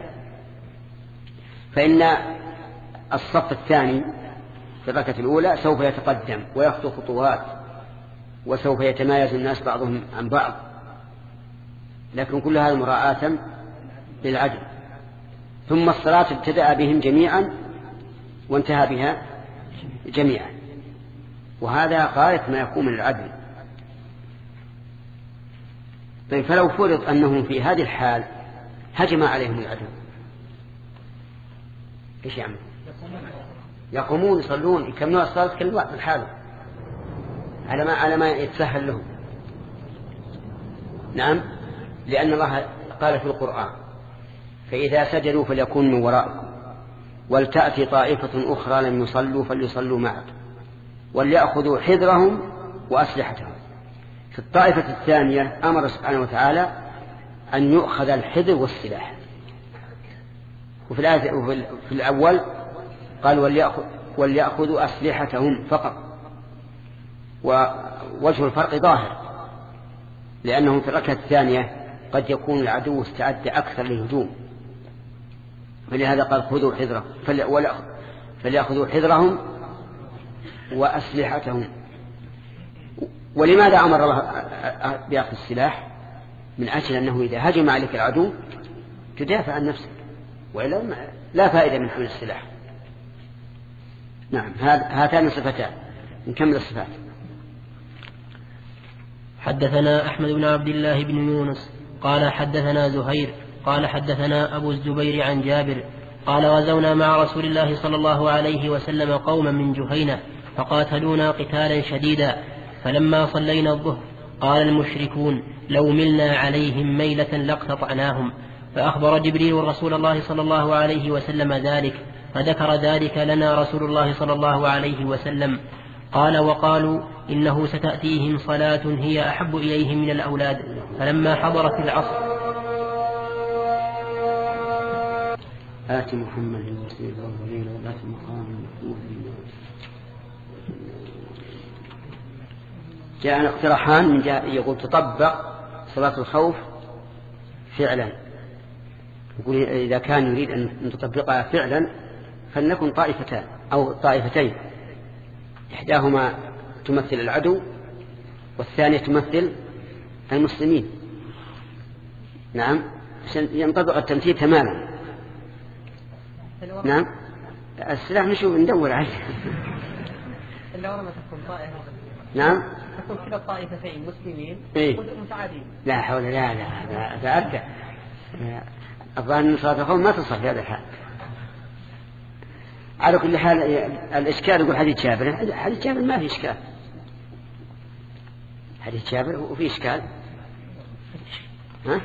فإن الصف الثاني في الركعة الأولى سوف يتقدم ويخطو خطوات وسوف يتمايز الناس بعضهم عن بعض، لكن كل هذا مراعاة للعدل. ثم الصلاة ابتدأ بهم جميعا وانتهى بها جميعا، وهذا غاية ما يكون من العدل. طيب فلو فرض أنهم في هذه الحال هجم عليهم العدو إيش يعمل؟ يقومون يصلون يكملون الصلاة كل واحد من حاله على ما على ما يتسهل لهم. نعم، لأن الله قال في القرآن فإذا سجدوا فليكون من ورائكم ولتأتي طائفة أخرى لم يصلوا فليصلوا معك وليأخذوا حذرهم وأسلحتهم. في الطائفة الثانية أمر سبحانه وتعالى أن يؤخذ الحذر والسلاح، وفي الآية في الأول قال وليأخذ وليأخذوا أسلحتهم فقط، ووجه الفرق ظاهر لأنهم في الركعة الثانية قد يكون العدو استعد أكثر للهجوم، فلهذا قال خذوا حذرهم فليأخذوا حذرهم وأسلحتهم. ولماذا أمر الله بأخذ السلاح؟ من أجل أنه إذا هجم عليك العدو تدافع عن نفسك، وإلا لا فائدة من حمل السلاح. نعم، هاتان صفتان. نكمل الصفات. حدثنا أحمد بن عبد الله بن يونس قال حدثنا زهير قال حدثنا أبو الزبير عن جابر قال غزونا مع رسول الله صلى الله عليه وسلم قوما من جهينة فقاتلونا قتالا شديدا، فلما صلينا الظهر قال المشركون لو ملنا عليهم ميلة لاقتطعناهم، فأخبر جبريل رسول الله صلى الله عليه وسلم ذلك، فذكر ذلك لنا رسول الله صلى الله عليه وسلم. قال وقالوا إنه ستأتيهم صلاة هي أحب إليهم من الأولاد، فلما حضرت العصر آت محمد الوسيلة والفضيلة وآت مقام محمود. جاء اقتراحان من جاء يقول تطبق صلاة الخوف فعلا، يقول إذا كان يريد أن تطبقها فعلا فلنكن طائفتان أو طائفتين، إحداهما تمثل العدو والثانية تمثل المسلمين. نعم، عشان ينطبق التمثيل تماما. نعم السلاح نشوف ندور عليه. إلا ولما تكون طائفة. نعم. تكون كلا الطائفتين مسلمين إيه؟ متعادين. لا حول لا لا لا تأكد. الظاهر أن صلاة الخوف ما تصح في هذا الحال. على كل حال الإشكال يقول حديث جابر، حديث جابر ما في إشكال. حديث جابر وفي إشكال. ها؟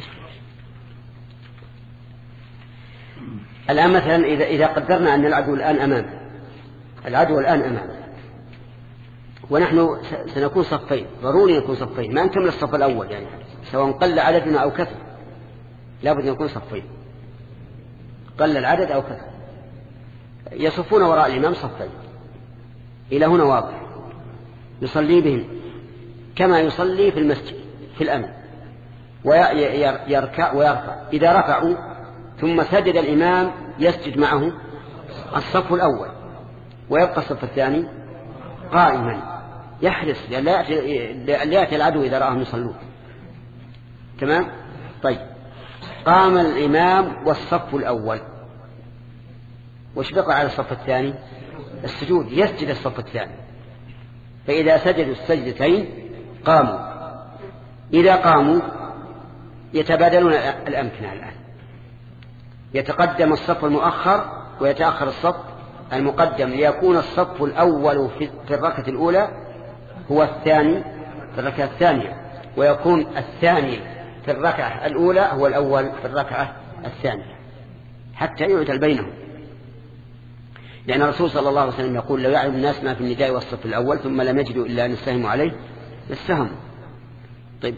الآن مثلا إذا إذا قدرنا أن العدو الآن أمامنا، العدو الآن أمامنا، ونحن سنكون صفين، ضروري نكون صفين، ما نكمل الصف الأول يعني سواء قل عددنا أو كثر، لابد أن نكون صفين، قل العدد أو كثر. يصفون وراء الإمام صفين، إلى هنا واضح. يصلي بهم كما يصلي في المسجد في الأمن، ويركع ويرفع. إذا رفعوا ثم سجد الإمام يسجد معه الصف الأول، ويبقى الصف الثاني قائما يحرص لا يأتي العدو إذا رآهم يصلون. تمام؟ طيب، قام الإمام والصف الأول، وش بقى على الصف الثاني؟ السجود، يسجد الصف الثاني. فإذا سجدوا السجدتين قاموا. إذا قاموا يتبادلون الأمكنة الآن، يتقدم الصف المؤخر ويتأخر الصف المقدم، ليكون الصف الأول في الركعة الأولى هو الثاني في الركعة الثانية، ويكون الثاني في الركعة الأولى هو الأول في الركعة الثانية، حتى يعدل بينهم. لأن الرسول صلى الله عليه وسلم يقول: لو يعلم الناس ما في النداء والصف الأول ثم لم يجدوا إلا أن يستهموا عليه يستهموا. طيب،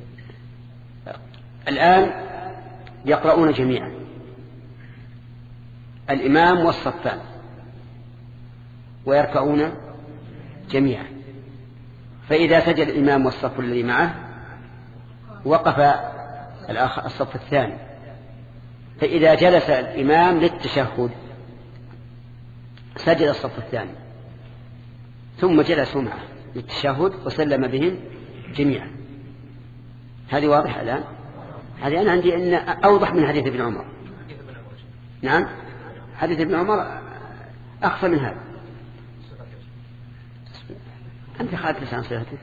الآن يقرؤون جميعا الإمام والصفان، ويركعون جميعا. فإذا سجد الإمام والصف الذي معه وقف الصف الثاني. فإذا جلس الإمام للتشهد سجد الصف الثاني، ثم جلسوا معه للتشهد وسلم بهم جميعا. هذه واضحة الآن؟ هذه أنا عندي أن أوضح من حديث ابن عمر. نعم، حديث ابن عمر أخفى من هذا. أنت خالف عن صلاته؟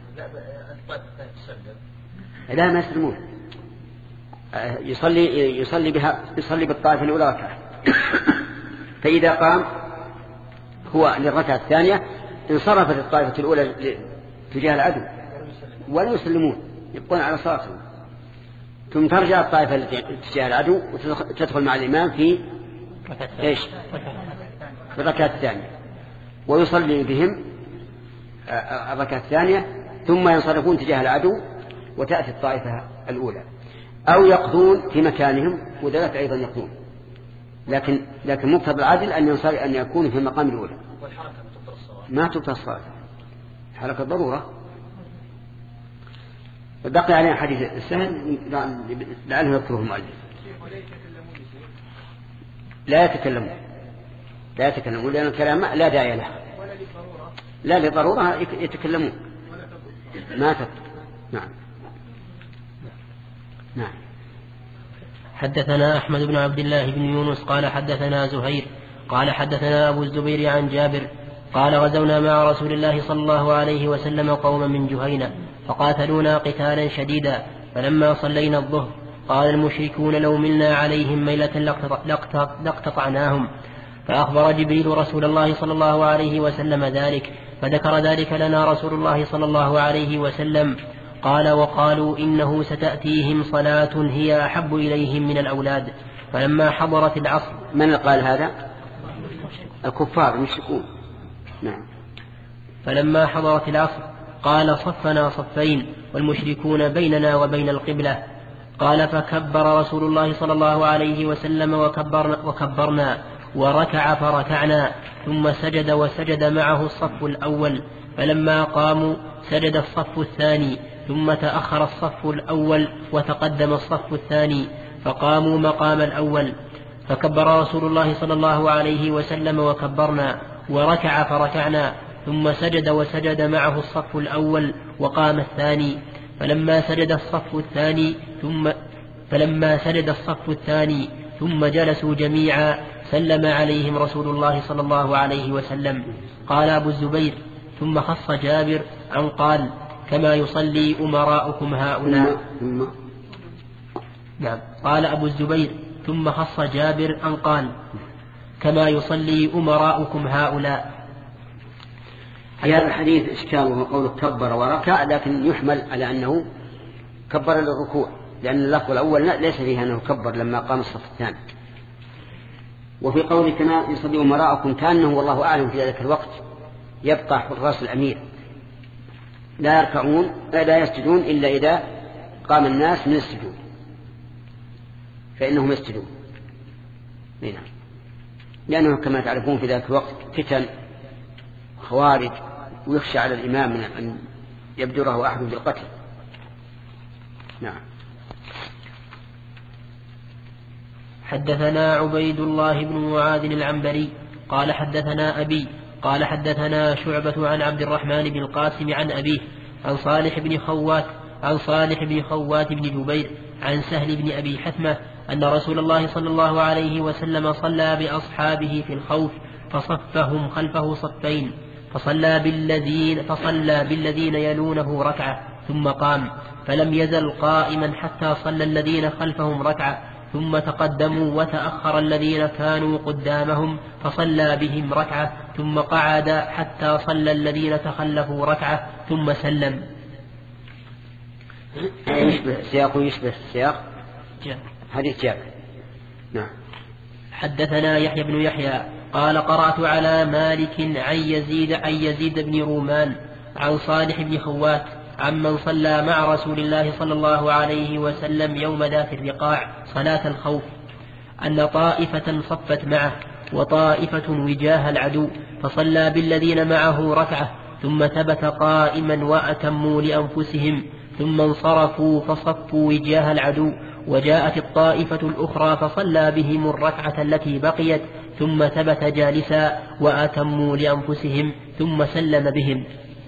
لا، ما يسلمون. يصلي يصلي بها يصلي بالطائفة الأولى ركعة. فإذا قام هو للركعة الثانية انصرفت الطائفة الأولى تجاه العدو ولا يسلمون، يبقون على صلاتهم. ثم ترجع الطائفة التي تجاه العدو وتدخل مع الإمام في إيش؟ في الركعة الثانية، ويصلي بهم الركعة الثانية، ثم ينصرفون تجاه العدو وتأتي الطائفة الأولى، أو يقضون في مكانهم، وذلك أيضا يقضون. لكن لكن مقتضى العدل أن ينصر أن يكون في المقام الأولى. والحركة تبطل الصلاة؟ ما تبطل الصلاة، حركة ضرورة. بقي علينا حديث السهل لعله يذكره المؤلف. لا يتكلمون لا يتكلمون لأن الكلام لا داعي له، لا لضرورة يتكلمون ما تبطل. نعم نعم. حدثنا أحمد بن عبد الله بن يونس قال حدثنا زهير قال حدثنا أبو الزبير عن جابر قال: غزونا مع رسول الله صلى الله عليه وسلم قوما من جهينة فقاتلونا قتالا شديدا، فلما صلينا الظهر قال المشركون: لو ملنا عليهم ميلة لاقتطعناهم. فأخبر جبريل رسول الله صلى الله عليه وسلم ذلك، فذكر ذلك لنا رسول الله صلى الله عليه وسلم. قال: وقالوا إنه ستأتيهم صلاة هي أحب إليهم من الأولاد. فلما حضرت العصر. من قال هذا؟ الكفار المشركون. نعم. فلما حضرت العصر قال: صفنا صفين والمشركون بيننا وبين القبلة. قال: فكبر رسول الله صلى الله عليه وسلم وكبرنا, وكبرنا وركع فركعنا، ثم سجد وسجد معه الصف الأول. فلما قاموا سجد الصف الثاني، ثم تأخر الصف الأول وتقدم الصف الثاني، فقاموا مقام الأول. فكبر رسول الله صلى الله عليه وسلم وكبرنا وركع فركعنا، ثم سجد وسجد معه الصف الأول وقام الثاني. فلما سجد الصف الثاني ثم فلما سجد الصف الثاني ثم جلسوا جميعا سلم عليهم رسول الله صلى الله عليه وسلم. قال أبو الزبير: ثم خص جابر أن قال: كما يصلي أمراؤكم هؤلاء. نعم. قال أبو الزبير: ثم خص جابر أن قال: كما يصلي أمراؤكم هؤلاء. في هذا الحديث إشكال وهو قول كبر وركع، لكن يحمل على أنه كبر للركوع، لأن اللفظ الأول ليس فيها أنه كبر لما قام الصف الثاني. وفي قول كما يصلي أمراؤكم كأنه والله أعلم في ذلك الوقت يبقى حراس الأمير لا يركعون لا يسجدون إلا إذا قام الناس من السجود فإنهم يسجدون. نعم. لأنه كما تعرفون في ذلك الوقت فتن خوارج، ويخشى على الإمام من أن يبدره أحد بالقتل. نعم. حدثنا عبيد الله بن معاذ العنبري قال حدثنا أبي قال حدثنا شعبة عن عبد الرحمن بن القاسم عن أبيه عن صالح بن خوات عن صالح بن خوات بن جبير عن سهل بن أبي حثمة أن رسول الله صلى الله عليه وسلم صلى بأصحابه في الخوف فصفهم خلفه صفين، فصلى بالذين, فصلى بالذين يلونه ركعة ثم قام، فلم يزل قائما حتى صلى الذين خلفهم ركعة، ثم تقدموا وتأخر الذين كانوا قدامهم فصلى بهم ركعة، ثم قعد حتى صلى الذين تخلفوا ركعة ثم سلم. يشبه سياق يشبه سياق حديث جابر. نعم. حدثنا يحيى بن يحيى قال قرأت على مالك عن يزيد عن يزيد بن رومان عن صالح بن خوات عمن صلى مع رسول الله صلى الله عليه وسلم يوم ذات الرقاع صلاة الخوف أن طائفة صفت معه وطائفة وجاه العدو، فصلى بالذين معه ركعة ثم ثبت قائما وأتموا لأنفسهم، ثم انصرفوا فصفوا وجاه العدو، وجاءت الطائفة الأخرى فصلى بهم الركعة التي بقيت ثم ثبت جالسا وأتموا لأنفسهم ثم سلم بهم.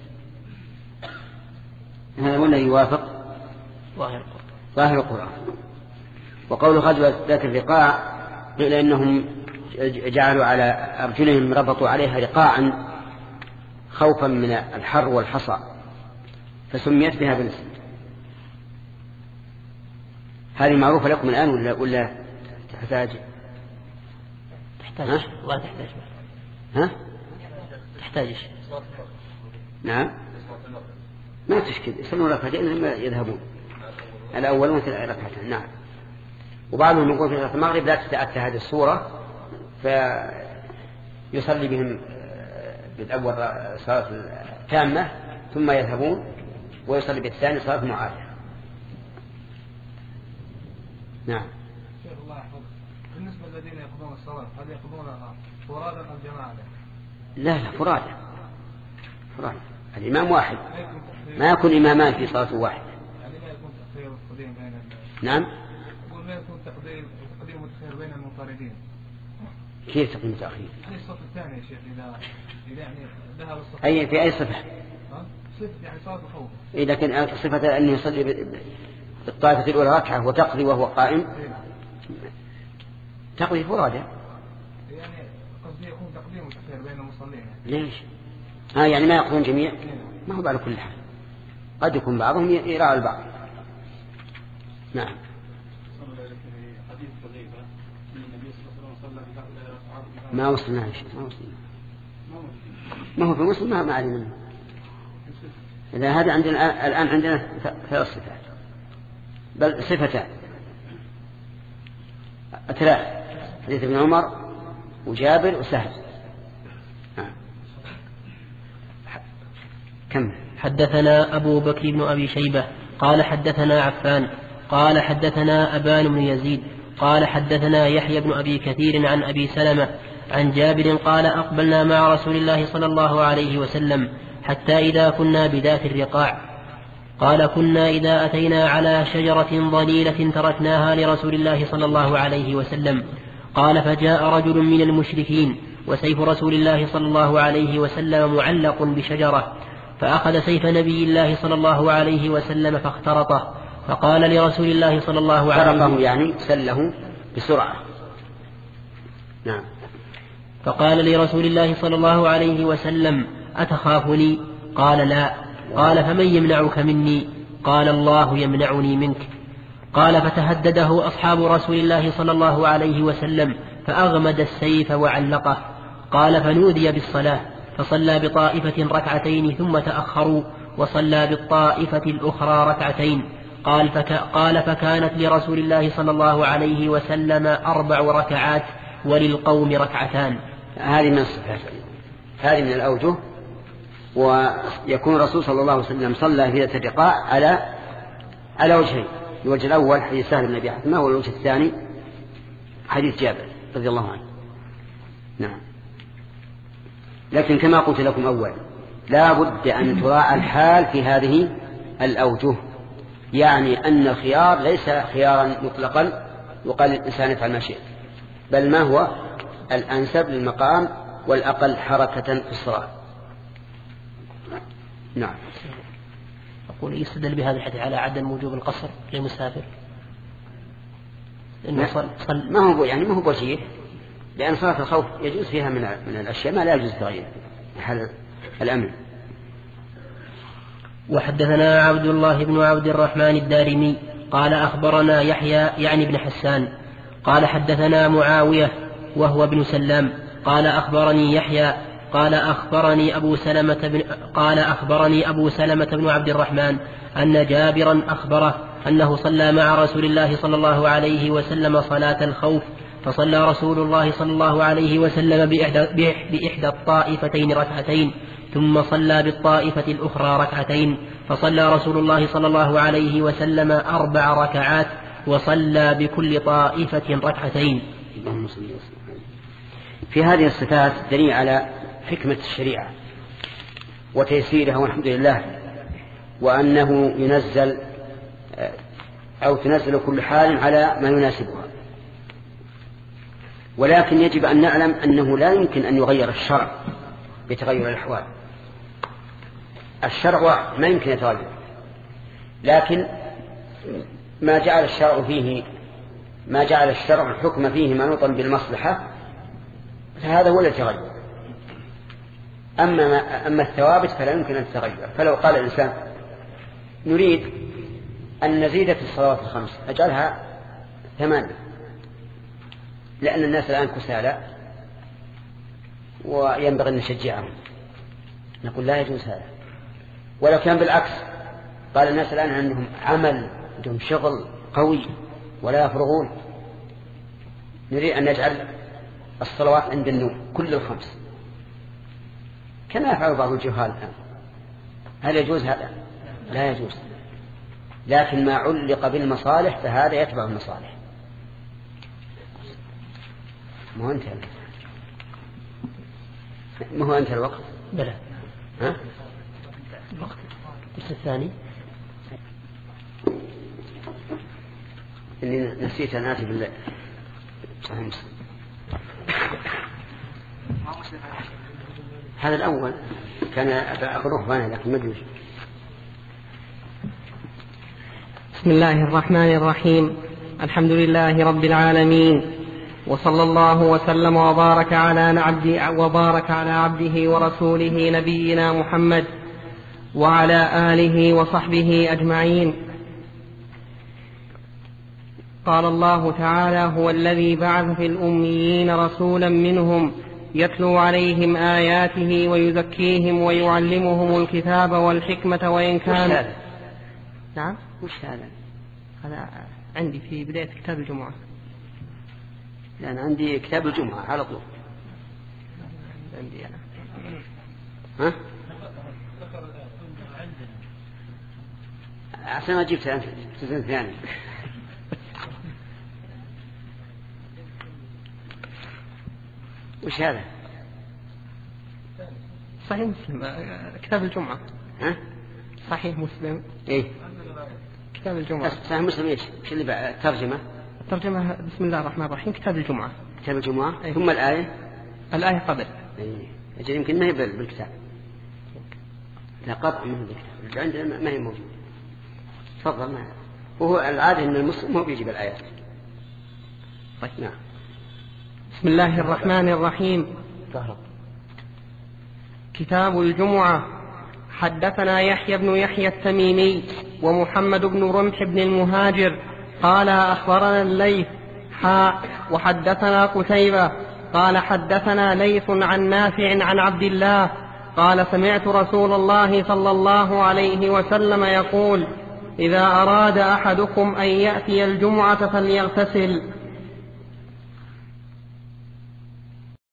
هذا هو الذي يوافق ظاهر القرآن. وقول غزوة ذات الرقاع قيل إنهم جعلوا على أرجلهم ربطوا عليها رقاعا خوفا من الحر والحصى فسميت بها بالاسم. هذه معروفة لكم الآن ولا ولا تحتاج؟ تحتاج. ها؟ لا تحتاج. ها؟ تحتاج. نعم. ما تشكل يصلون ركعتين ثم يذهبون الأول مثل ركعتين. نعم. وبعضهم يقول في صلاة المغرب لا تتأتى هذه الصورة فيصلي بهم بالأول صلاة تامة ثم يذهبون ويصلي بالثاني صلاة معادة. نعم. شيخ الله يحفظك، بالنسبة للذين يقضون الصلاة هل يقضونها فرادا أم جماعة؟ لا لا فرادا. فرادا. الإمام واحد ما يكون إمامان في صلاة واحد. يعني لا يكون تقديم وتقديم بين نعم. يقول ما يكون تقديم وتقديم وتأخير بين المنفردين. كيف تقديم وتأخير؟ في الصف الثاني يا شيخ إذا إذا يعني ذهب الصف. أي في أي صفة؟ صفة يعني صلاة الخوف. إذا كان صفة أنه يصلي بالطائفة الأولى ركعة وتقضي وهو قائم تقضي فرادة. يعني قصدي يكون تقديم وتأخير بين المصلين. ليش؟ ها يعني ما يقضون جميع؟ ما هو على كل حال قد يكون بعضهم يراعي البعض. نعم. ما وصلنا شيء ما وصلنا ما هو في مسلم ما ما علينا منه. إذا هذا عندنا الآن عندنا ثلاث صفات بل صفتان ثلاث حديث ابن عمر وجابر وسهل. نعم. كم. حدثنا أبو بكر بن أبي شيبة قال حدثنا عفان قال حدثنا أبان بن يزيد قال حدثنا يحيى بن أبي كثير عن أبي سلمة عن جابر قال أقبلنا مع رسول الله صلى الله عليه وسلم حتى إذا كنا بذات الرقاع قال كنا إذا أتينا على شجرة ظليلة تركناها لرسول الله صلى الله عليه وسلم قال فجاء رجل من المشركين وسيف رسول الله صلى الله عليه وسلم معلق بشجرة فأخذ سيف نبي الله صلى الله عليه وسلم فاخترطه فقال لرسول الله صلى الله عليه وسلم يعني سله بسرعة نعم. فقال لرسول الله صلى الله عليه وسلم أتخافني؟ قال لا. قال فمن يمنعك مني؟ قال الله يمنعني منك. قال فتهدده أصحاب رسول الله صلى الله عليه وسلم فأغمد السيف وعلقه. قال فنودي بالصلاة فصلى بطائفة ركعتين ثم تأخروا وصلى بالطائفة الأخرى ركعتين. قال, فك قال فكانت لرسول الله صلى الله عليه وسلم أربع ركعات وللقوم ركعتان. هذه من الصفات، هذه من الأوجه. ويكون الرسول صلى الله عليه وسلم صلى في ذات الرقاع على على وجهين، الوجه الأول حديث سهل بن أبي حثمة، والوجه الثاني حديث جابر رضي الله عنه. نعم. لكن كما قلت لكم أول لا بد أن تراعى الحال في هذه الأوجه، يعني أن الخيار ليس خيارا مطلقا يقال الإنسان يفعل ما شئ، بل ما هو الأنسب للمقام والأقل حركة في الصلاة. نعم. أقول يستدل بهذا الحديث على عدم وجوب القصر للمسافر، إنه صل صل ما هو يعني ما هو وجيه، لأن صلاة الخوف يجوز فيها من من الأشياء ما لا يجوز تغيير حال الأمن. وحدثنا عبد الله بن عبد الرحمن الدارمي قال أخبرنا يحيى يعني بن حسان قال حدثنا معاوية وهو ابن سلام قال أخبرني يحيى قال أخبرني أبو سلمة بن قال أخبرني أبو سلمة بن عبد الرحمن أن جابرا أخبره أنه صلى مع رسول الله صلى الله عليه وسلم صلاة الخوف، فصلى رسول الله صلى الله عليه وسلم بإحدى, بإحدى الطائفتين ركعتين ثم صلى بالطائفة الأخرى ركعتين، فصلى رسول الله صلى الله عليه وسلم أربع ركعات وصلى بكل طائفة ركعتين. في هذه الصفات دليل على حكمة الشريعة وتيسيرها والحمد لله، وأنه ينزل أو تنزل كل حال على ما يناسبها. ولكن يجب أن نعلم أنه لا يمكن أن يغير الشرع بتغير الأحوال. الشرع ما يمكن يتغير، لكن ما جعل الشرع فيه ما جعل الشرع الحكم فيه منوطا بالمصلحة فهذا هو الذي يتغير. أما, ما أما الثوابت فلا يمكن أن تتغير. فلو قال الإنسان نريد أن نزيد في الصلوات الخمس أجعلها ثمانية لأن الناس الآن كسالى وينبغي أن نشجعهم، نقول لا يجوز هذا. ولو كان بالعكس قال الناس الآن عندهم عمل عندهم شغل قوي ولا يفرغون، نريد أن نجعل الصلوات عند النوم كل الخمس كما يفعل بعض الجهال الآن. هل يجوز هذا؟ لا يجوز. لكن ما علق بالمصالح فهذا يتبع المصالح. ما هو أنت ما هو أنت الوقت؟ بلى. ها؟ الوقت الثاني إني نسيت أن آتي بالله. هذا الأول كان أخذوه فانا لكن مجوز. بسم الله الرحمن الرحيم. الحمد لله رب العالمين، وصلى الله وسلم وبارك على عبده وبارك على عبده ورسوله نبينا محمد وعلى آله وصحبه أجمعين. قال الله تعالى: هو الذي بعث في الأميين رسولا منهم يتلو عليهم آياته ويزكيهم ويعلمهم الكتاب والحكمة وإن كان. نعم. وش هذا؟ هذا عندي في بداية كتاب الجمعة. لأن عندي كتاب الجمعة على طول. عندي أنا. ها؟ عشان ما جبت أنت تزن ثاني. وش هذا؟ صحيح مسلم، كتاب الجمعة. ها؟ صحيح مسلم. إيه. كتاب الجمعة. صحيح مسلم إيش؟ شو اللي بقى ترجمة؟ ترجمة بسم الله الرحمن الرحيم كتاب الجمعة. كتاب الجمعة. إيه؟ ثم الآية. الآية قبل. إيه. أجل يمكن ما هي بالكتاب. لا قطع ما هي بالكتاب. عندنا ما هي موجودة. تفضل. ما وهو العادة إن المسلم هو بيجيب الآيات. طيب. نعم. بسم الله الرحمن الرحيم. كتاب الجمعة. حدثنا يحيى بن يحيى التميمي ومحمد بن رمح بن المهاجر قال أخبرنا الليث حاء وحدثنا قتيبة قال حدثنا ليث عن نافع عن عبد الله قال سمعت رسول الله صلى الله عليه وسلم يقول إذا أراد أحدكم أن يأتي الجمعة فليغتسل